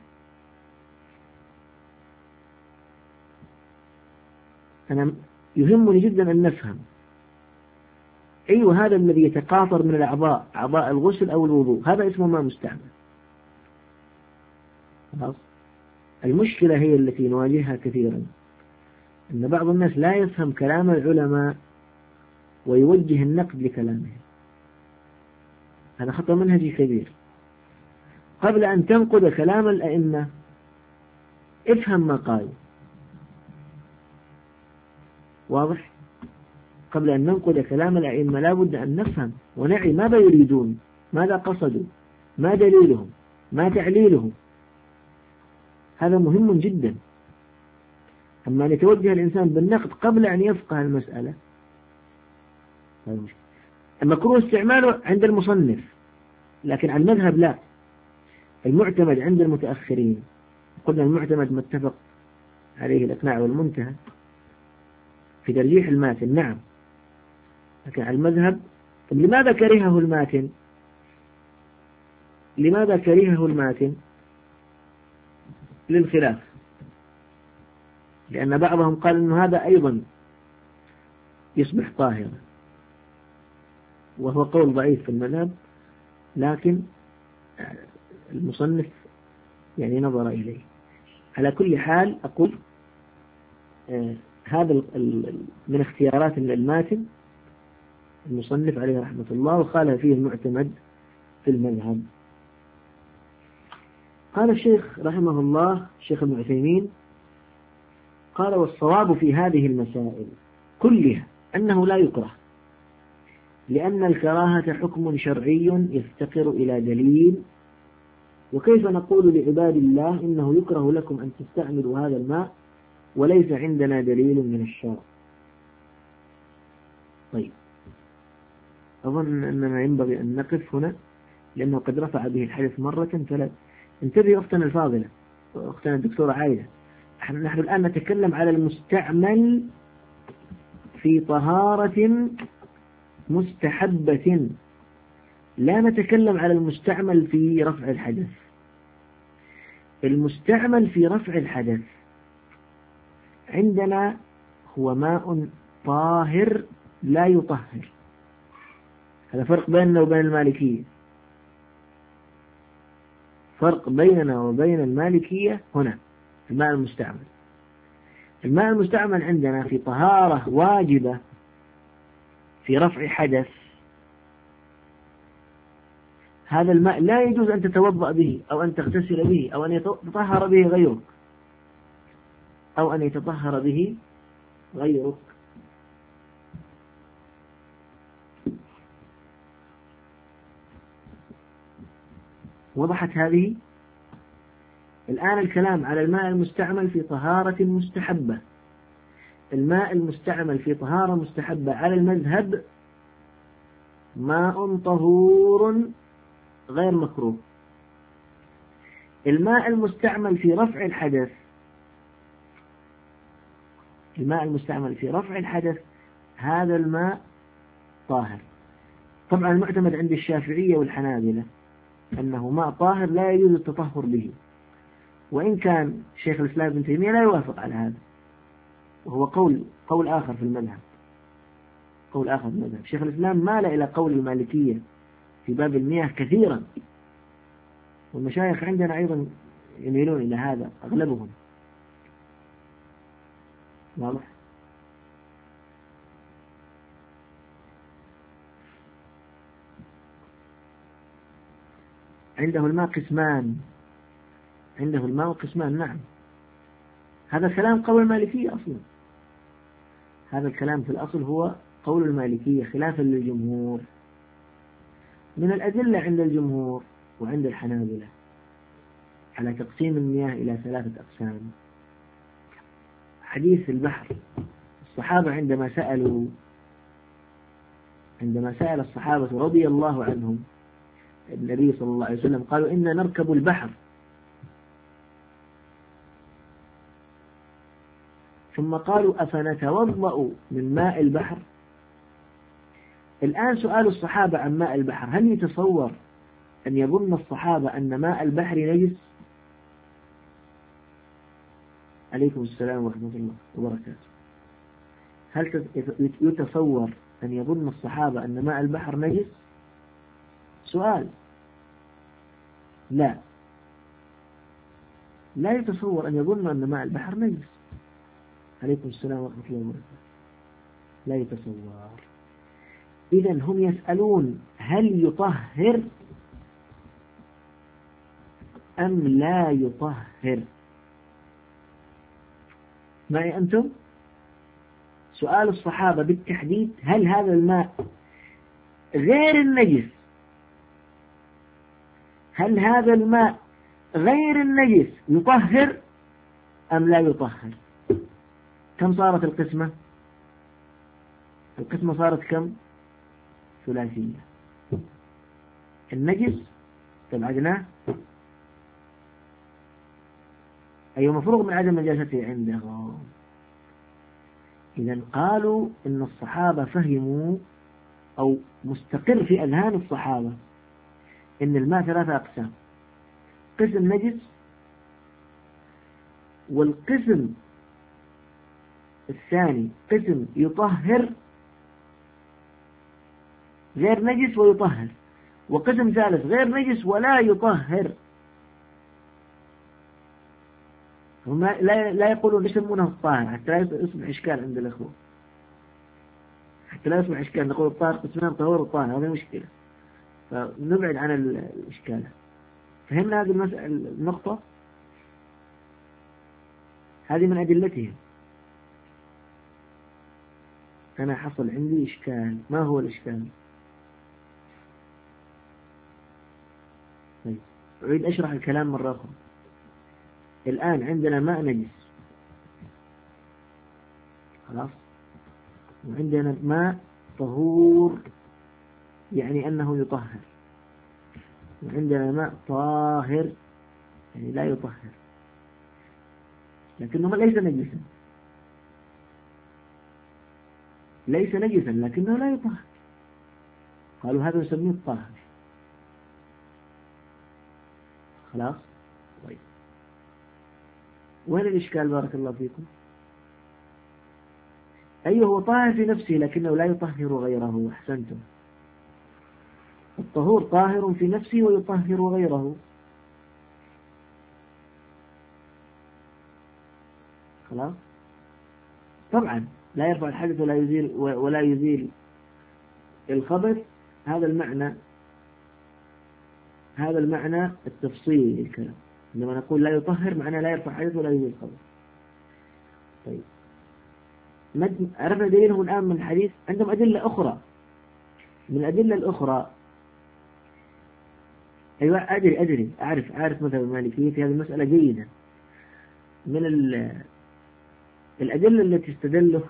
أنا يهمني جدا أن نفهم. أيوة، هذا الذي يتقاطر من الأعضاء، أعضاء الغسل أو الوضوء، هذا اسمه ماء مستعمل. خلاص، المشكلة هي التي نواجهها كثيرا، أن بعض الناس لا يفهم كلام العلماء ويوجه النقد لكلامهم. هذا خطأ منهجي كبير. قبل أن تنقد كلام الأئمة افهم ما قالوا. واضح؟ قبل أن ننقد كلام الأئمة لا بد أن نفهم ونعي ماذا يريدون، ماذا قصدوا، ما دليلهم، ما تعليلهم. هذا مهم جدا. أما أن يتوجه الإنسان بالنقد قبل أن يفقه المسألة، المكروه استعماله عند المصنف، لكن على المذهب لا. المعتمد عند المتأخرين، قلنا المعتمد ما اتفق عليه الإقناع والمنتهى في ترجيح الماتن، نعم، لكن على المذهب. طب لماذا كرهه الماتن؟ لماذا كرهه الماتن؟ للخلاف، لأن بعضهم قال أنه هذا أيضا يصبح طاهرا، وهو قول ضعيف في المذهب، لكن المصنف يعني نظر إليه. على كل حال أقول آه هذا من اختيارات الماتن المصنف عليه رحمة الله، وقال فيه المعتمد في المذهب. قال الشيخ رحمه الله، الشيخ ابن عثيمين، قال والصواب في هذه المسائل كلها أنه لا يكره، لأن الكراهة حكم شرعي يفتقر إلى دليل، وكيف نقول لعباد الله إنه يكره لكم أن تستعملوا هذا الماء وليس عندنا دليل من الشرع؟ طيب، أظن أننا ينبغي أن نقف هنا، لأنه قد رفع به الحدث مرة فلا. انتبهي أختنا الفاضلة، أختنا الدكتورة عايدة، نحن الآن نتكلم على المستعمل في طهارة مستحبة، لا نتكلم على المستعمل في رفع الحدث. المستعمل في رفع الحدث عندنا هو ماء طاهر لا يطهر. هذا فرق بيننا وبين المالكية، فرق بيننا وبين المالكية هنا. الماء المستعمل الماء المستعمل عندنا في طهارة واجبة في رفع حدث، هذا الماء لا يجوز أن تتوضأ به أو أن تغتسل به أو أن يتطهر به غيرك أو أن يتطهر به غيرك وضحت هذه؟ الآن الكلام على الماء المستعمل في طهارة مستحبة. الماء المستعمل في طهارة مستحبة على المذهب ماء طهور غير مكروه. الماء المستعمل في رفع الحدث الماء المستعمل في رفع الحدث هذا الماء طاهر. طبعا المعتمد عند الشافعية والحنابلة أنه ماء طاهر لا يجوز التطهر به، وإن كان شيخ الإسلام ابن تيمية لا يوافق على هذا، وهو قول قول آخر في المذهب قول آخر في المذهب شيخ الإسلام مال إلى قول المالكية في باب المياه كثيرا، والمشايخ عندنا أيضا يميلون إلى هذا أغلبهم. واضح؟ عنده الماء قسمان عنده الماء قسمان نعم. هذا الكلام قول المالكية أصلا هذا الكلام في الأصل هو قول المالكية خلافا للجمهور. من الأدلة عند الجمهور وعند الحنابلة على تقسيم المياه إلى ثلاثة أقسام حديث البحر. الصحابة عندما سألوا عندما سأل الصحابة رضي الله عنهم النبي صلى الله عليه وسلم قالوا إنا نركب البحر، ثم قالوا أفنتوضأ من ماء البحر. الآن سؤال الصحابة عن ماء البحر، هل يتصور أن يظن الصحابة أن ماء البحر نجس؟ عليكم السلام ورحمة الله وبركاته. هل يتصور أن يظن الصحابة أن ماء البحر نجس؟ سؤال. لا لا يتصور أن يظن أن ماء البحر نجس. عليكم السلام ورحمة الله وبركاته. لا يتصور. إذن هم يسألون هل يطهر أم لا يطهر؟ معي أنتم؟ سؤال الصحابة بالتحديد هل هذا الماء غير النجس هل هذا الماء غير النجس يطهر أم لا يطهر؟ كم صارت القسمة؟ القسمة صارت كم؟ ثلاثية. النجس تبعدناه أي مفروغ من عدم نجاسته عندهم. إذن قالوا إن الصحابة فهموا أو مستقر في أذهان الصحابة إن الماء ثلاثة أقسام: قسم نجس، والقسم الثاني قسم يطهر غير نجس ويطهر، وقسم ثالث غير نجس ولا يطهر. هم لا لا يقولون يسمونه الطاهر حتى لا يصبح إشكال عند الأخوة، حتى لا يصبح إشكال نقول الطاهر قسمان طهور وطاهر، هذا مشكلة، فنبعد عن الإشكال. فهمنا هذه المسألة النقطة؟ هذه من أدلتهم. أنا حصل عندي إشكال، ما هو الإشكال؟ طيب أريد أشرح الكلام مرة أخرى. الآن عندنا ماء نجس، خلاص، وعندنا ماء طهور يعني أنه يطهر، وعندنا ماء طاهر يعني لا يطهر، لكنه ليس نجسا ليس نجسا لكنه لا يطهر. قالوا هذا يسميه الطاهر. خلاص. طيب وين الإشكال بارك الله فيكم؟ أيوه هو طاهر في نفسه لكنه لا يطهر غيره. أحسنتم. الطهور طاهر في نفسه ويطهر غيره. خلاص. طبعا لا يرفع الحدث ولا يزيل ولا يزيل الخبث. هذا المعنى هذا المعنى التفصيلي للكلام. لما نقول لا يطهر معناه لا يرفع الحدث ولا يزيل الخبث. طيب عرفنا دليلهم الآن من الحديث. عندهم أدلة أخرى. من الأدلة الأخرى أيوة أدري أدري أعرف أعرف مذهب المالكية في هذه المسألة جيدا. من الأدلة التي استدلوا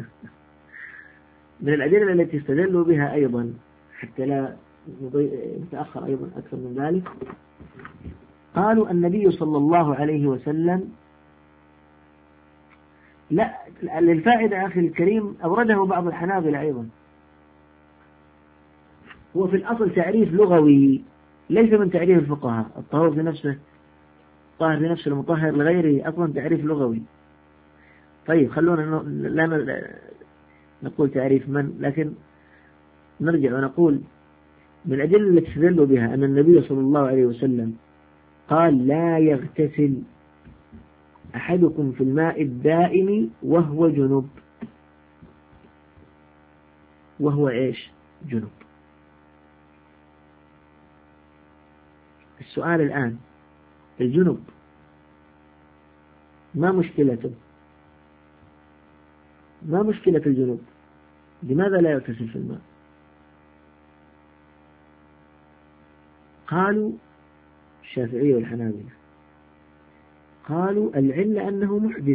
من الأدلة التي استدلوا بها أيضا حتى لا نتأخر أيضا أكثر من ذلك، قالوا النبي صلى الله عليه وسلم، لا للفائدة أخي الكريم أورده بعض الحنابلة أيضا، هو في الأصل تعريف لغوي ليس من تعريف الفقهاء. الطهور في نفسه طاهر في نفسه المطهر لغيره أصلا تعريف لغوي. طيب خلونا لا نقول تعريف من، لكن نرجع ونقول من الأدلة التي استدلوا بها أن النبي صلى الله عليه وسلم قال لا يغتسل أحدكم في الماء الدائم وهو جنب. وهو إيش؟ جنب. السؤال الآن، الجنب ما مشكلته؟ ما مشكلة الجنب؟ لماذا لا يغتسل في الماء؟ قالوا الشافعية والحنابلة قالوا العلة أنه محدث،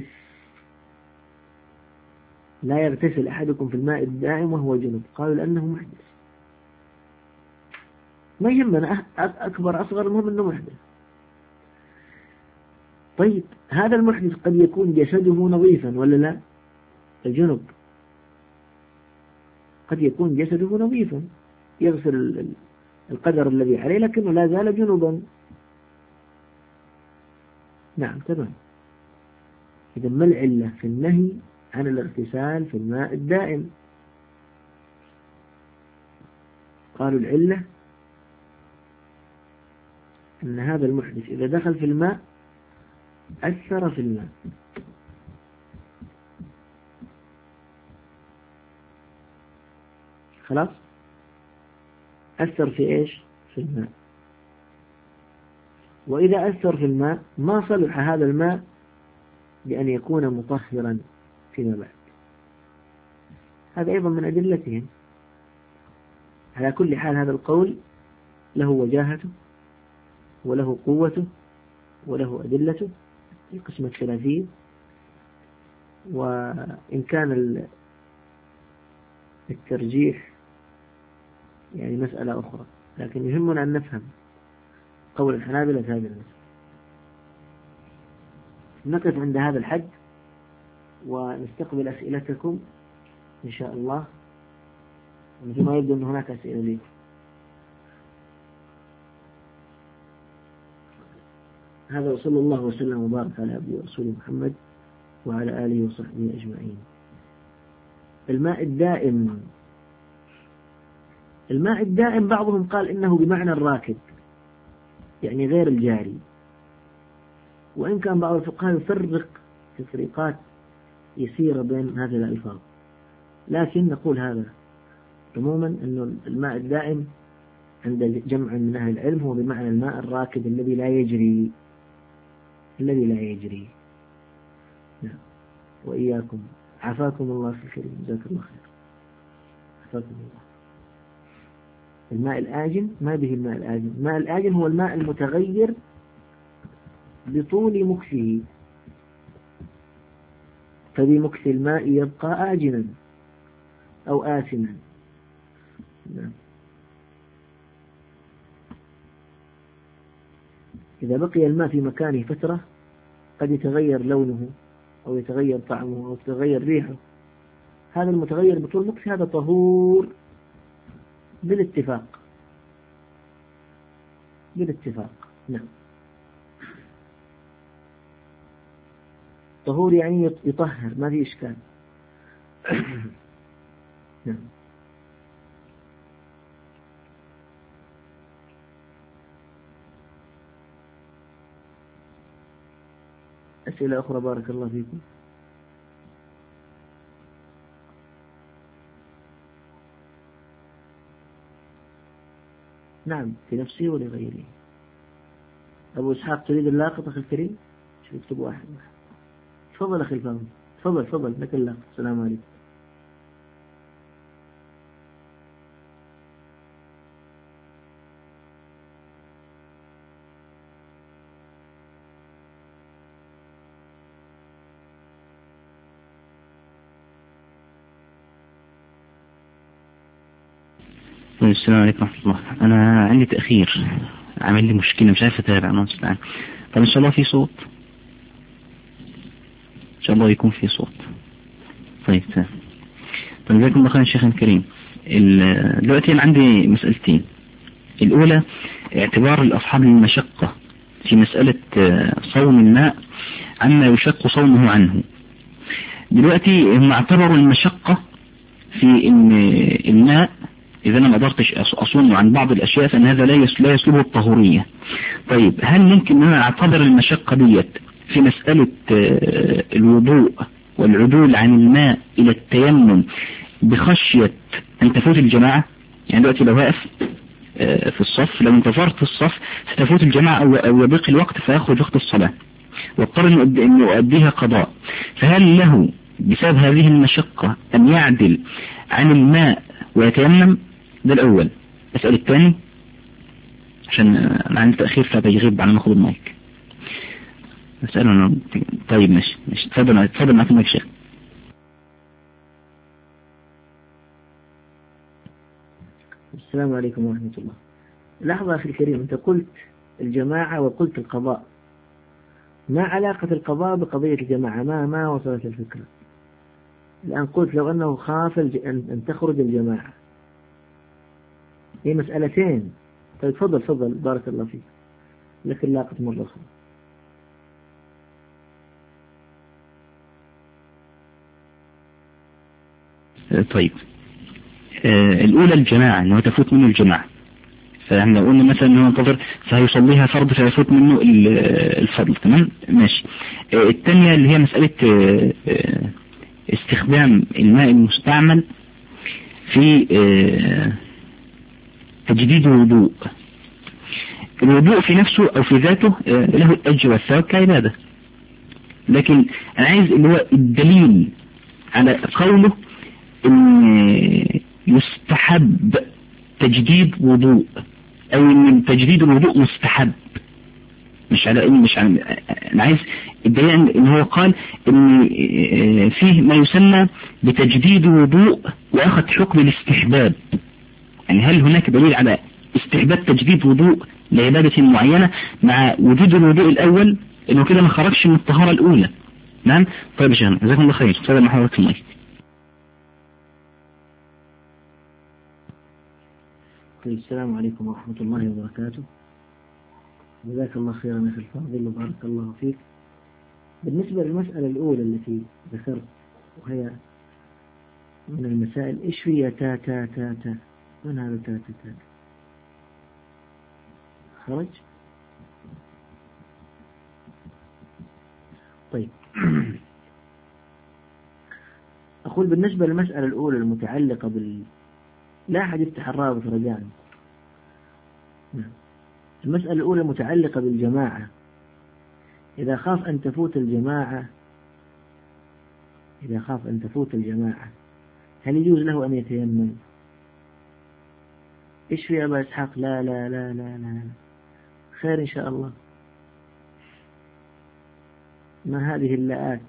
لا يغتسل أحدكم في الماء الدائم وهو جنب، قالوا لأنه محدث. ما يهمنا أكبر أصغر، المهم أنه محدث. طيب هذا المحدث قد يكون جسده نظيفا ولا لا؟ الجنب قد يكون جسده نظيفا يغسل القدر الذي عليه لكنه لا زال جنبا. نعم تمام. إذا ما العلة في النهي عن الاغتسال في الماء الدائم؟ قالوا العلة أن هذا المحدث إذا دخل في الماء أثر في الماء. خلاص أثر في إيش؟ في الماء. وإذا أثر في الماء ما صلح هذا الماء بأن يكون مطهرا فيما بعد. هذا أيضا من أدلتهم. على كل حال هذا القول له وجاهته وله قوته وله أدلته في قسمة خلافية، وإن كان الترجيح يعني مسألة أخرى، لكن يهمنا أن نفهم قول الحنابلة في هذه المسألة. نقف عند هذا الحد ونستقبل أسئلتكم إن شاء الله، مثل ما يبدو أن هناك أسئلة لي. هذا وصلى الله وسلم وبارك على عبده ورسوله محمد وعلى آله وصحبه أجمعين. الماء الدائم، الماء الدائم بعضهم قال إنه بمعنى الراكد يعني غير الجاري، وإن كان بعض الفقهاء يفرق تفريقات يسيرة بين هذه الألفاظ، لكن نقول هذا عموما أنه الماء الدائم عند جمع من أهل العلم هو بمعنى الماء الراكد الذي لا يجري، الذي لا يجري. نعم. وإياكم عافاكم الله في الخير، جزاك الله خير، عافاكم الله. الماء الآجن ما به الماء الآجن، الماء الآجن هو الماء المتغير بطول مكثه، فبمكث الماء يبقى آجنا أو آسنا. نعم. إذا بقي الماء في مكانه فترة قد يتغير لونه أو يتغير طعمه أو يتغير ريحه، هذا المتغير بطول مكث هذا طهور بالاتفاق، بالاتفاق. نعم. طهور يعني يطهر، ما في إشكال. نعم. أسئلة أخرى بارك الله فيكم. نعم في نفسه ولغيره. أبو إسحاق تريد اللاقط أخي الكريم؟ شو يكتب واحد واحد. تفضل أخي الفاضل، تفضل تفضل لك اللاقط. السلام عليكم. السلام عليكم ورحمة الله. أنا عندي تأخير عامل لي مشكلة، مش عارف أتابع نص الآن. طب إن شاء الله في صوت، إن شاء الله يكون في صوت. طيب تمام. طيب جزاكم الله خير الشيخ الكريم. دلوقتي أنا عندي مسألتين. الأولى اعتبار الأصحاب للمشقة في مسألة صوم الماء عما يشق صومه عنه. دلوقتي هم اعتبروا المشقة في إن الماء إذا أنا ما قدرتش أصوم عن بعض الأشياء فإن هذا لا لا يسلبه الطهورية. طيب هل ممكن أن أنا أعتبر المشقة ديت في مسألة الوضوء والعدول عن الماء إلى التيمم بخشية أن تفوت الجماعة؟ يعني دلوقتي لو واقف في الصف، لو انتظرت الصف ستفوت الجماعة أو يضيق الوقت فيخرج وقت الصلاة واضطر أن يؤديها قضاء، فهل له بسبب هذه المشقة أن يعدل عن الماء ويتيمم؟ ده الأول. أسأل الثاني عشان أنا عندي تأخير فبيغيب على ما أخذ المايك. أسأله أنا. طيب ماشي ماشي. تفضل تفضل معك المايك شيخ. السلام عليكم ورحمة الله. لحظة أخي الكريم، أنت قلت الجماعة وقلت القضاء، ما علاقة القضاء بقضية الجماعة؟ ما ما وصلت الفكرة. الآن قلت لو أنه خاف أن تخرج الجماعة، هي مسألتين. طيب تفضل تفضل بارك الله فيك، لكن لاقت مرة أخرى. طيب آه الأولى الجماعة أنه تفوت منه الجماعة، فاحنا قلنا مثلا أنه ينتظر فهيصليها فرض فيفوت منه الفضل. تمام ماشي. آه الثانية اللي هي مسألة آه آه استخدام الماء المستعمل في آه تجديد الوضوء. الوضوء في نفسه أو في ذاته آه له الأجر والثواب كعبادة، لكن أنا عايز اللي هو الدليل على قوله ان يستحب تجديد وضوء او ان تجديد الوضوء مستحب، مش على ان مش على انا عايز الدليل ان هو قال ان فيه ما يسمى بتجديد الوضوء واخذ حكم الاستحباب. يعني هل هناك دليل على استحباب تجديد وضوء لعبادة معينة مع وجود الوضوء الاول، انه كده ما خرجش من الطهارة الاولى؟ نعم. طيب يا شيخنا جزاكم الله خير. تفضل مع حضرتك المايك. السلام عليكم ورحمة الله وبركاته. جزاك الله خيرا أخي الفاضل وبارك الله فيك. بالنسبة للمسألة الأولى التي ذكرت وهي من المسائل، إيش فيها تا تا تا تا من هذا تا تا تا خرج؟ طيب أقول بالنسبة للمسألة الأولى المتعلقة بال لا أحد يفتح الرابط رجاء. المسألة الأولى متعلقة بالجماعة. إذا خاف أن تفوت الجماعة إذا خاف أن تفوت الجماعة هل يجوز له أن يتيمم؟ إيش في أبا إسحاق؟ لا لا لا لا لا خير إن شاء الله. ما هذه اللآت؟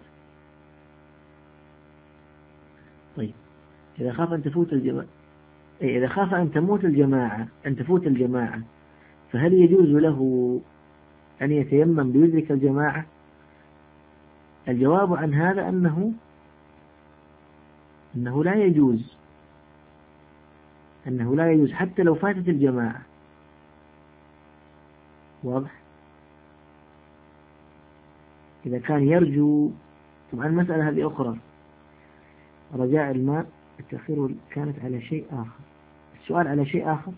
طيب إذا خاف أن تفوت الجماعة إذا خاف أن تموت الجماعة أن تفوت الجماعة فهل يجوز له أن يتيمم ليدرك الجماعة؟ الجواب عن هذا أنه أنه لا يجوز أنه لا يجوز حتى لو فاتت الجماعة. واضح؟ إذا كان يرجو. طبعا المسألة هذه أخرى، رجاء الماء التأخير كانت على شيء آخر، السؤال على شيء آخر.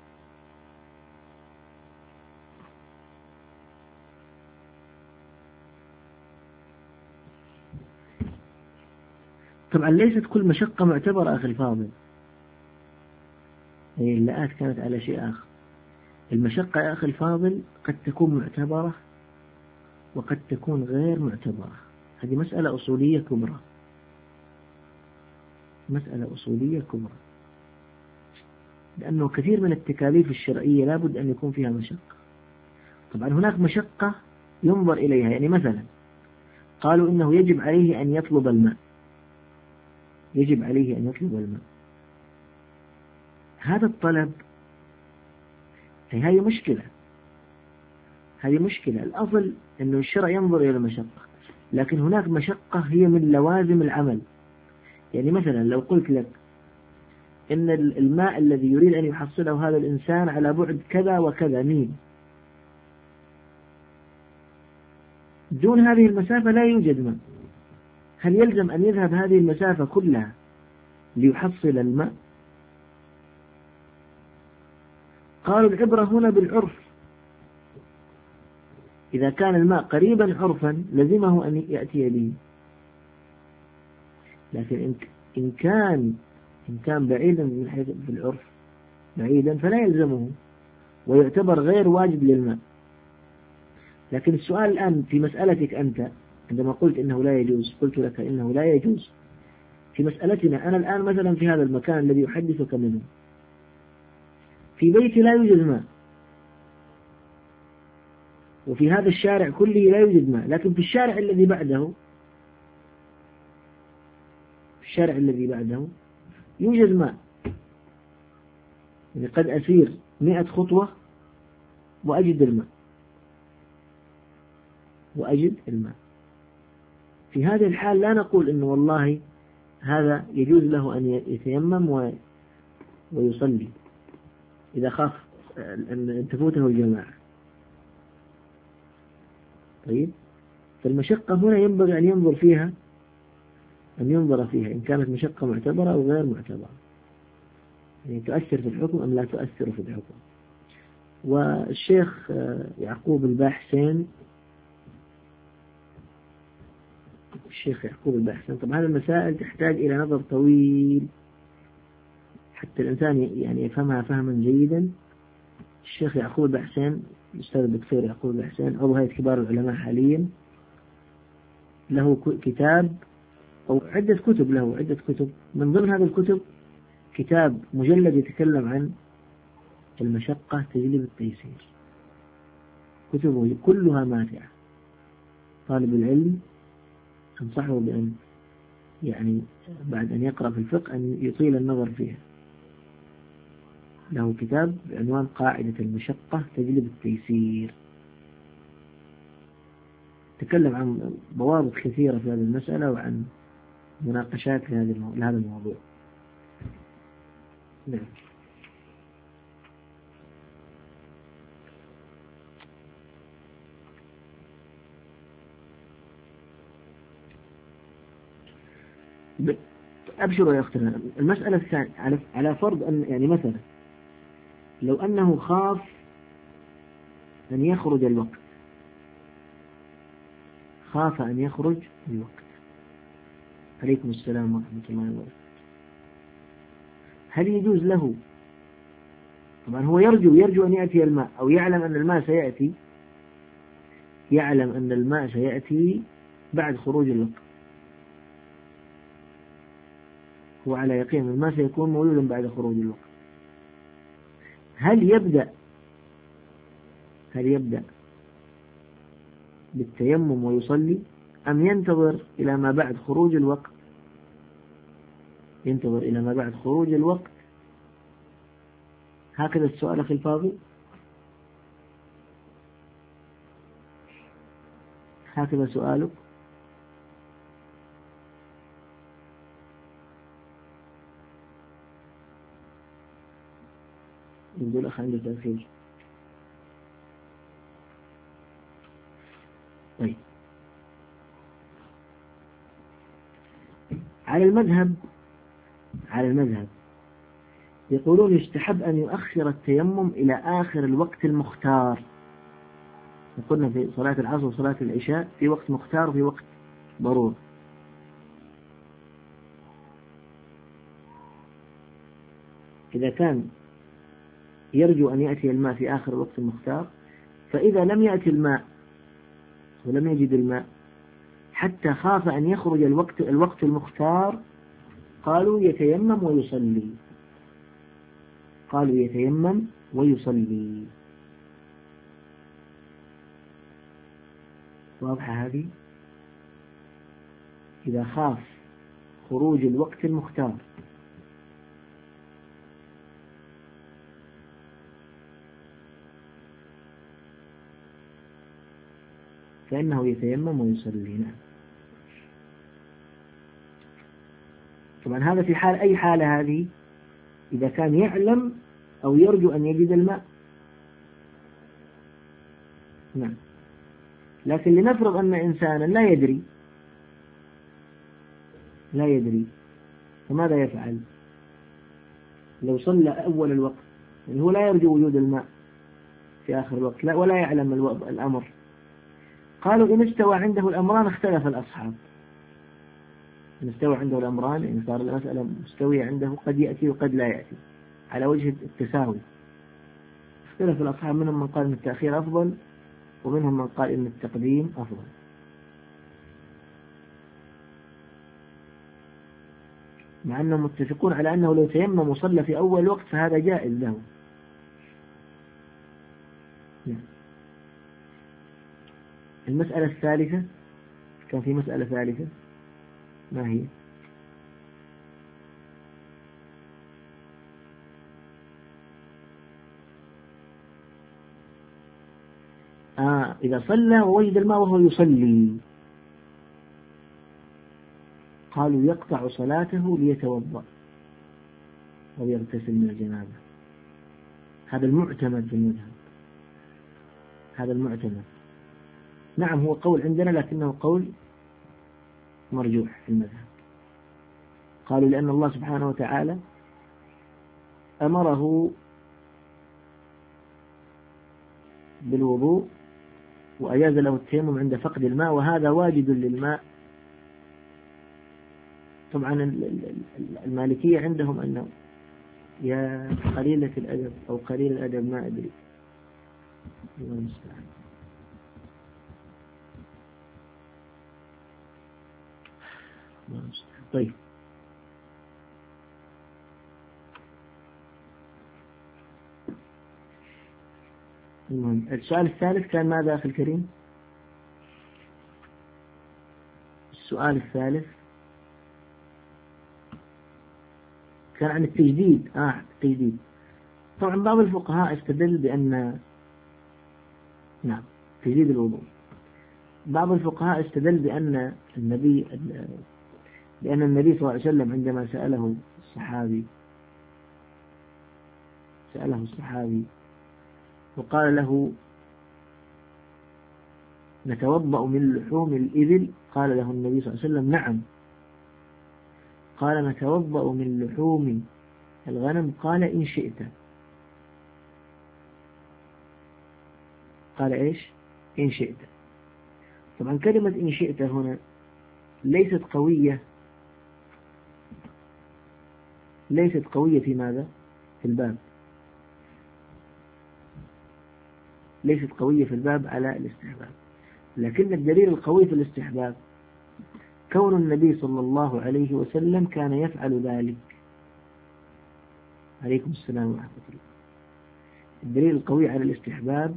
طبعا ليست كل مشقة معتبرة أخي الفاضل، هي اللآت كانت على شيء آخر. المشقة يا أخي الفاضل قد تكون معتبرة وقد تكون غير معتبرة. هذه مسألة أصولية كبرى، مسألة أصولية كبرى، لأنه كثير من التكاليف الشرعية لابد أن يكون فيها مشقة. طبعا هناك مشقة ينظر إليها، يعني مثلا قالوا إنه يجب عليه أن يطلب الماء، يجب عليه أن يطلب الماء، هذا الطلب، هي هذه مشكلة، هذه مشكلة. الأصل أنه الشرع ينظر إلى المشقة، لكن هناك مشقة هي من لوازم العمل. يعني مثلا لو قلت لك إن الماء الذي يريد أن يحصله هذا الإنسان على بعد كذا وكذا ميل، دون هذه المسافة لا يوجد ماء، هل يلزم أن يذهب هذه المسافة كلها ليحصل الماء؟ قالوا العبرة هنا بالعرف، إذا كان الماء قريبا عرفا لزمه أن يأتي به، لكن إن كان إن كان بعيدا من حيث في العرف بعيدا فلا يلزمه ويعتبر غير واجب للماء. لكن السؤال الآن في مسألتك أنت، عندما قلت إنه لا يجوز، قلت لك إنه لا يجوز. في مسألتنا أنا الآن مثلا في هذا المكان الذي أحدثك منه، في بيتي لا يوجد ماء، وفي هذا الشارع كله لا يوجد ماء، لكن في الشارع الذي بعده في الشارع الذي بعده يوجد ماء. يعني قد أسير مئة خطوة وأجد الماء وأجد الماء في هذه الحال لا نقول إنه والله هذا يجوز له أن يتيمم ويصلي إذا خاف أن تفوته الجماعة. طيب، فالمشقة هنا ينبغي أن ينظر فيها أن ينظر فيها إن كانت مشقة معتبرة أو غير معتبرة، يعني تؤثر في الحكم أم لا تؤثر في الحكم. والشيخ يعقوب الباحسين الشيخ يعقوب الباحسين طبعا هذه المسائل تحتاج إلى نظر طويل حتى الإنسان يعني يفهمها فهما جيدا. الشيخ يعقوب الباحسين الأستاذ الدكتور يعقوب الباحسين عضو هيئة كبار العلماء حاليا، له كتاب أو عدة كتب له عدة كتب من ضمن هذه الكتب كتاب مجلد يتكلم عن المشقة تجلب التيسير. كتبه كلها ماتعة، طالب العلم أنصحه بأن يعني بعد أن يقرأ في الفقه أن يطيل النظر فيها. له كتاب بعنوان قاعدة المشقة تجلب التيسير، تكلم عن ضوابط كثيرة في هذه المسألة وعن مناقشات لهذا الموضوع. نعم. أبشروا يا أختنا. المسألة الثانية على على فرض أن يعني مثلا لو أنه خاف أن يخرج الوقت، خاف أن يخرج الوقت. عليكم السلام ورحمة الله وبركاته. هل يجوز له؟ طبعا هو يرجو يرجو أن يأتي الماء أو يعلم أن الماء سيأتي يعلم أن الماء سيأتي بعد خروج الوقت، هو على يقين الماء سيكون موجودا بعد خروج الوقت. هل يبدأ هل يبدأ بالتيمم ويصلي أم ينتظر إلى ما بعد خروج الوقت ينتظر إلى ما بعد خروج الوقت؟ هكذا السؤال أخي الفاضل، هكذا سؤالك. يبدو الأخ عنده تأخير. طيب، على المذهب على المذهب يقولون يستحب أن يؤخر التيمم إلى آخر الوقت المختار. قلنا في صلاة العصر وصلاة العشاء في وقت مختار وفي وقت ضروري. إذا كان يرجو أن يأتي الماء في آخر الوقت المختار، فإذا لم يأتي الماء ولم يجد الماء حتى خاف أن يخرج الوقت الوقت المختار، قالوا يتيمم ويصلي قالوا يتيمم ويصلي. واضحة هذه؟ إذا خاف خروج الوقت المختار فإنه يتيمم ويصلي. نعم. طبعا هذا في حال أي حالة هذه؟ إذا كان يعلم أو يرجو أن يجد الماء. نعم. لكن لنفرض أن إنسانا لا يدري لا يدري فماذا يفعل لو صلى أول الوقت؟ يعني هو لا يرجو وجود الماء في آخر الوقت، لا ولا يعلم الأمر. قالوا إن استوى عنده الأمران اختلف الأصحاب. إن استوى عنده الأمران إن صار المسألة مستوية عنده، قد يأتي وقد لا يأتي على وجه التساوي. اختلف الأصحاب، منهم من قال إن التأخير أفضل، ومنهم من قال إن التقديم أفضل. مع أنهم متفقون على أنه لو تيمم وصلى في أول وقت فهذا جائز له. المسألة الثالثة، كان في مسألة ثالثة، ما هي؟ آه إذا صلى ووجد الماء وهو يصلي، قالوا يقطع صلاته ليتوضأ أو يغتسل من الجنابة. هذا المعتمد في المذهب، هذا المعتمد. نعم هو قول عندنا لكنه قول مرجوح في المذهب. قالوا لأن الله سبحانه وتعالى أمره بالوضوء وأجاز له التيمم عند فقد الماء، وهذا واجد للماء. طبعا المالكية عندهم أنه يا قليلة الأدب أو قليل الأدب ما أدري، الله المستعان. طيب المهم السؤال الثالث كان ماذا أخي الكريم؟ السؤال الثالث كان عن التجديد. آه التجديد. طبعا بعض الفقهاء استدل بأن نعم تجديد الوضوء. بعض الفقهاء استدل بأن النبي لأن النبي صلى الله عليه وسلم عندما سأله الصحابي سأله الصحابي وقال له نتوضأ من لحوم الإبل، قال له النبي صلى الله عليه وسلم نعم. قال نتوضأ من لحوم الغنم، قال إن شئت. قال إيش؟ إن شئت. طبعا كلمة إن شئت هنا ليست قوية ليست قوية في ماذا؟ في الباب، ليست قوية في الباب على الاستحباب. لكن الدليل القوي في الاستحباب كون النبي صلى الله عليه وسلم كان يفعل ذلك. عليكم السلام ورحمة الله. الدليل القوي على الاستحباب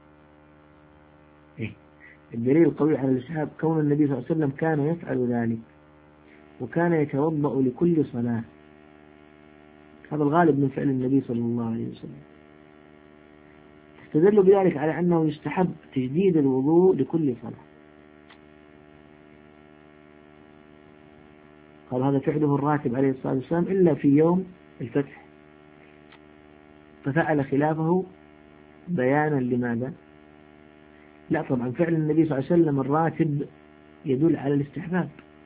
إيه؟ الدليل القوي على الاستحباب كون النبي صلى الله عليه وسلم كان يفعل ذلك، وكان يتوضأ لكل صلاة. هذا الغالب من فعل النبي صلى الله عليه وسلم. استدلوا بذلك على أنه يستحب تجديد الوضوء لكل صلاة. قال هذا فعله الراتب عليه الصلاة والسلام إلا في يوم الفتح، ففعل خلافه بيانا لماذا؟ لا طبعا فعل النبي صلى الله عليه وسلم الراتب يدل على الاستحباب.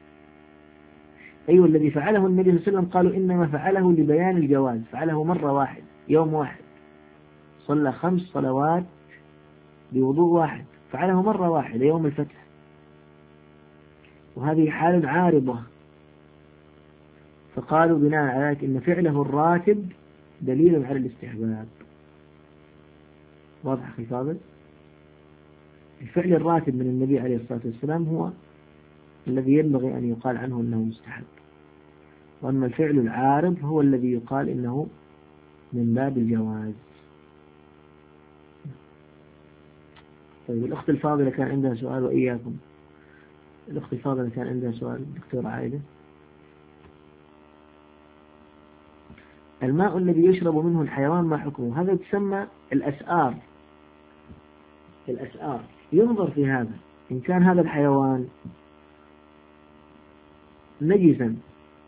أيوة الذي فعله النبي صلى الله عليه وسلم قالوا إنما فعله لبيان الجواز، فعله مرة واحد يوم واحد، صلى خمس صلوات بوضوء واحد، فعله مرة واحدة يوم الفتح، وهذه حال عارضة. فقالوا بناء على ذلك إن فعله الراتب دليل على الاستحباب. واضح أخي فاضل؟ الفعل الراتب من النبي عليه الصلاة والسلام هو الذي ينبغي أن يقال عنه أنه مستحب، وأما الفعل العارض هو الذي يقال إنه من باب الجواز. طيب الأخت الفاضلة كان عندها سؤال وإياكم. الأخت الفاضلة كان عندها سؤال دكتورة عائدة. الماء الذي يشرب منه الحيوان ما حكمه؟ هذا يسمى الأسآر. الأسآر ينظر في هذا، إن كان هذا الحيوان نجسا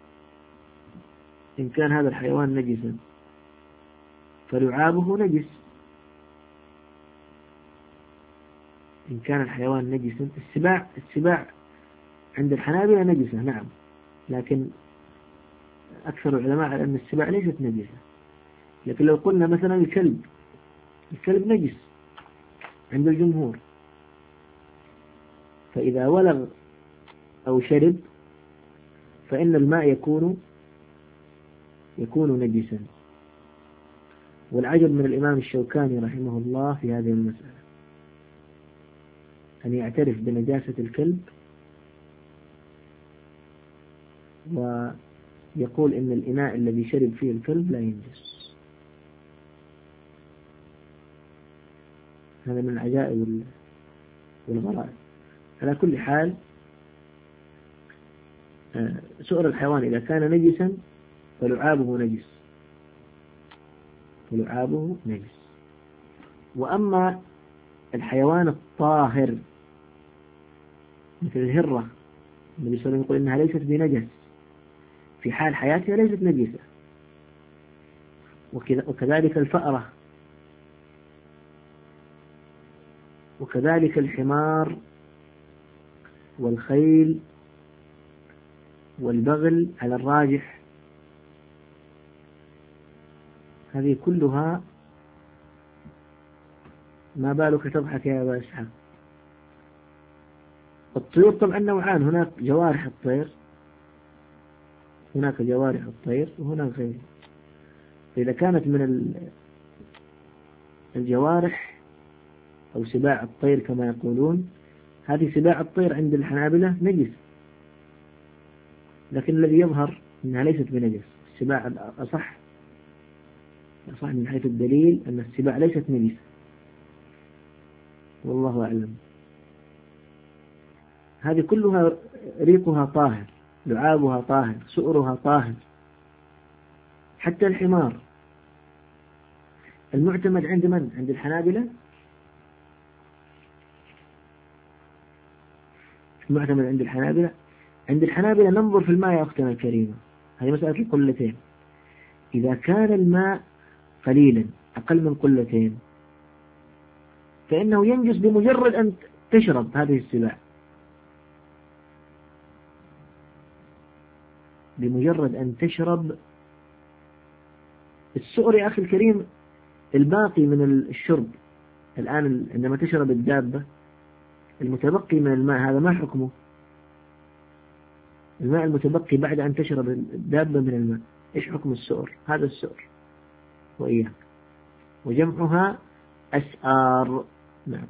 إن كان هذا الحيوان نجسا فلعابه نجس. إن كان الحيوان نجسا، السباع السباع عند الحنابلة نجسة نعم، لكن أكثر العلماء على أن السباع ليست نجسة. لكن لو قلنا مثلا الكلب الكلب نجس عند الجمهور، فإذا ولغ أو شرب فإن الماء يكون يكون نجسا. والعجب من الإمام الشوكاني رحمه الله في هذه المسألة أن يعترف بنجاسة الكلب ويقول إن الإناء الذي شرب فيه الكلب لا ينجس. هذا من العجائب والغرائب. على كل حال سؤر الحيوان إذا كان نجسا فلعابه نجس فلعابه نجس. وأما الحيوان الطاهر مثل الهرة، النبي صلى الله عليه وسلم يقول إنها ليست بنجس، في حال حياتها ليست نجسة. وكذلك الفأرة، وكذلك الحمار والخيل والبغل على الراجح، هذه كلها. ما بالك تضحك يا أبا إسحاق؟ الطيور طبعا نوعان، هناك جوارح الطير هناك جوارح الطير وهناك غيره. فإذا كانت من الجوارح أو سباع الطير كما يقولون، هذه سباع الطير عند الحنابلة نجس، لكن الذي يظهر أنها ليست بنجس. السباع الأصح أصح من حيث الدليل أن السباع ليست نجس، والله أعلم. هذه كلها ريقها طاهر، لعابها طاهر، سؤرها طاهر. حتى الحمار المعتمد عند من؟ عند الحنابلة. المعتمد عند الحنابلة عند الحنابلة ننظر في الماء يا أختنا الكريمة، هذه مسألة القلتين. إذا كان الماء قليلا أقل من قلتين فإنه ينجس بمجرد أن تشرب هذه السباع، بمجرد أن تشرب. السؤر يا أخي الكريم الباقي من الشرب الآن، عندما تشرب الدابة المتبقي من الماء، هذا ما حكمه؟ الماء المتبقي بعد أن تشرب الدابة من الماء، إيش حكم السؤر؟ هذا السؤر وإياه، وجمعها أسآر. نعم.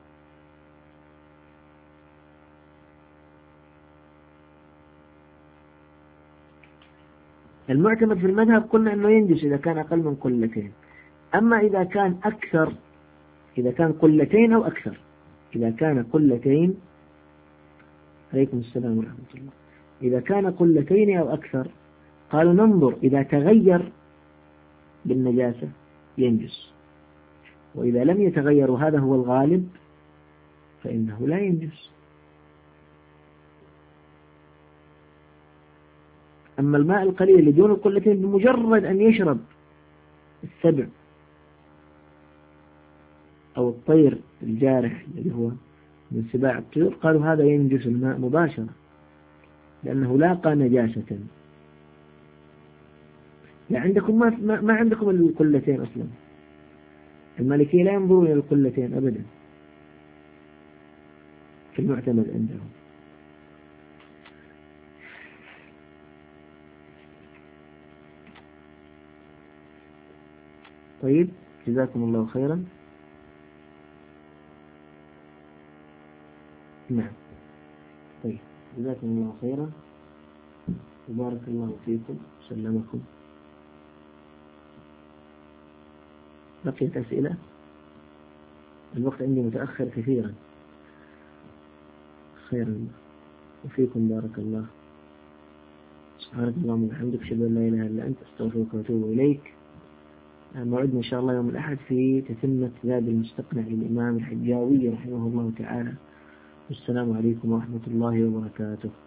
المعتمد في المذهب قلنا أنه ينجس إذا كان أقل من قلتين. أما إذا كان أكثر، إذا كان قلتين أو أكثر، إذا كان قلتين، عليكم السلام ورحمة الله، إذا كان قلتين أو أكثر قالوا ننظر إذا تغير بالنجاسة ينجس، وإذا لم يتغير وهذا هو الغالب فإنه لا ينجس. أما الماء القليل اللي دون القلتين بمجرد أن يشرب السبع أو الطير الجارح اللي هو من سباع الطيور قالوا هذا ينجس الماء مباشرة لأنه لاقى نجاسة. لا عندكم ما, ما عندكم القلتين أصلا، المالكية لا ينظرون إلى القلتين أبدا في المعتمد عندهم. طيب جزاكم الله خيرا. نعم طيب جزاكم الله خيرا وبارك الله فيكم وسلمكم. بقيت أسئلة؟ الوقت عندي متأخر كثيرا. خيرا وفيكم بارك الله. سبحانك اللهم وبحمدك أشهد أن لا إله إلا أنت أستغفرك وأتوب إليك. موعدنا إن شاء الله يوم الأحد في تتمة زاد المستقنع للإمام الحجاوي رحمه الله تعالى. السلام عليكم ورحمة الله وبركاته.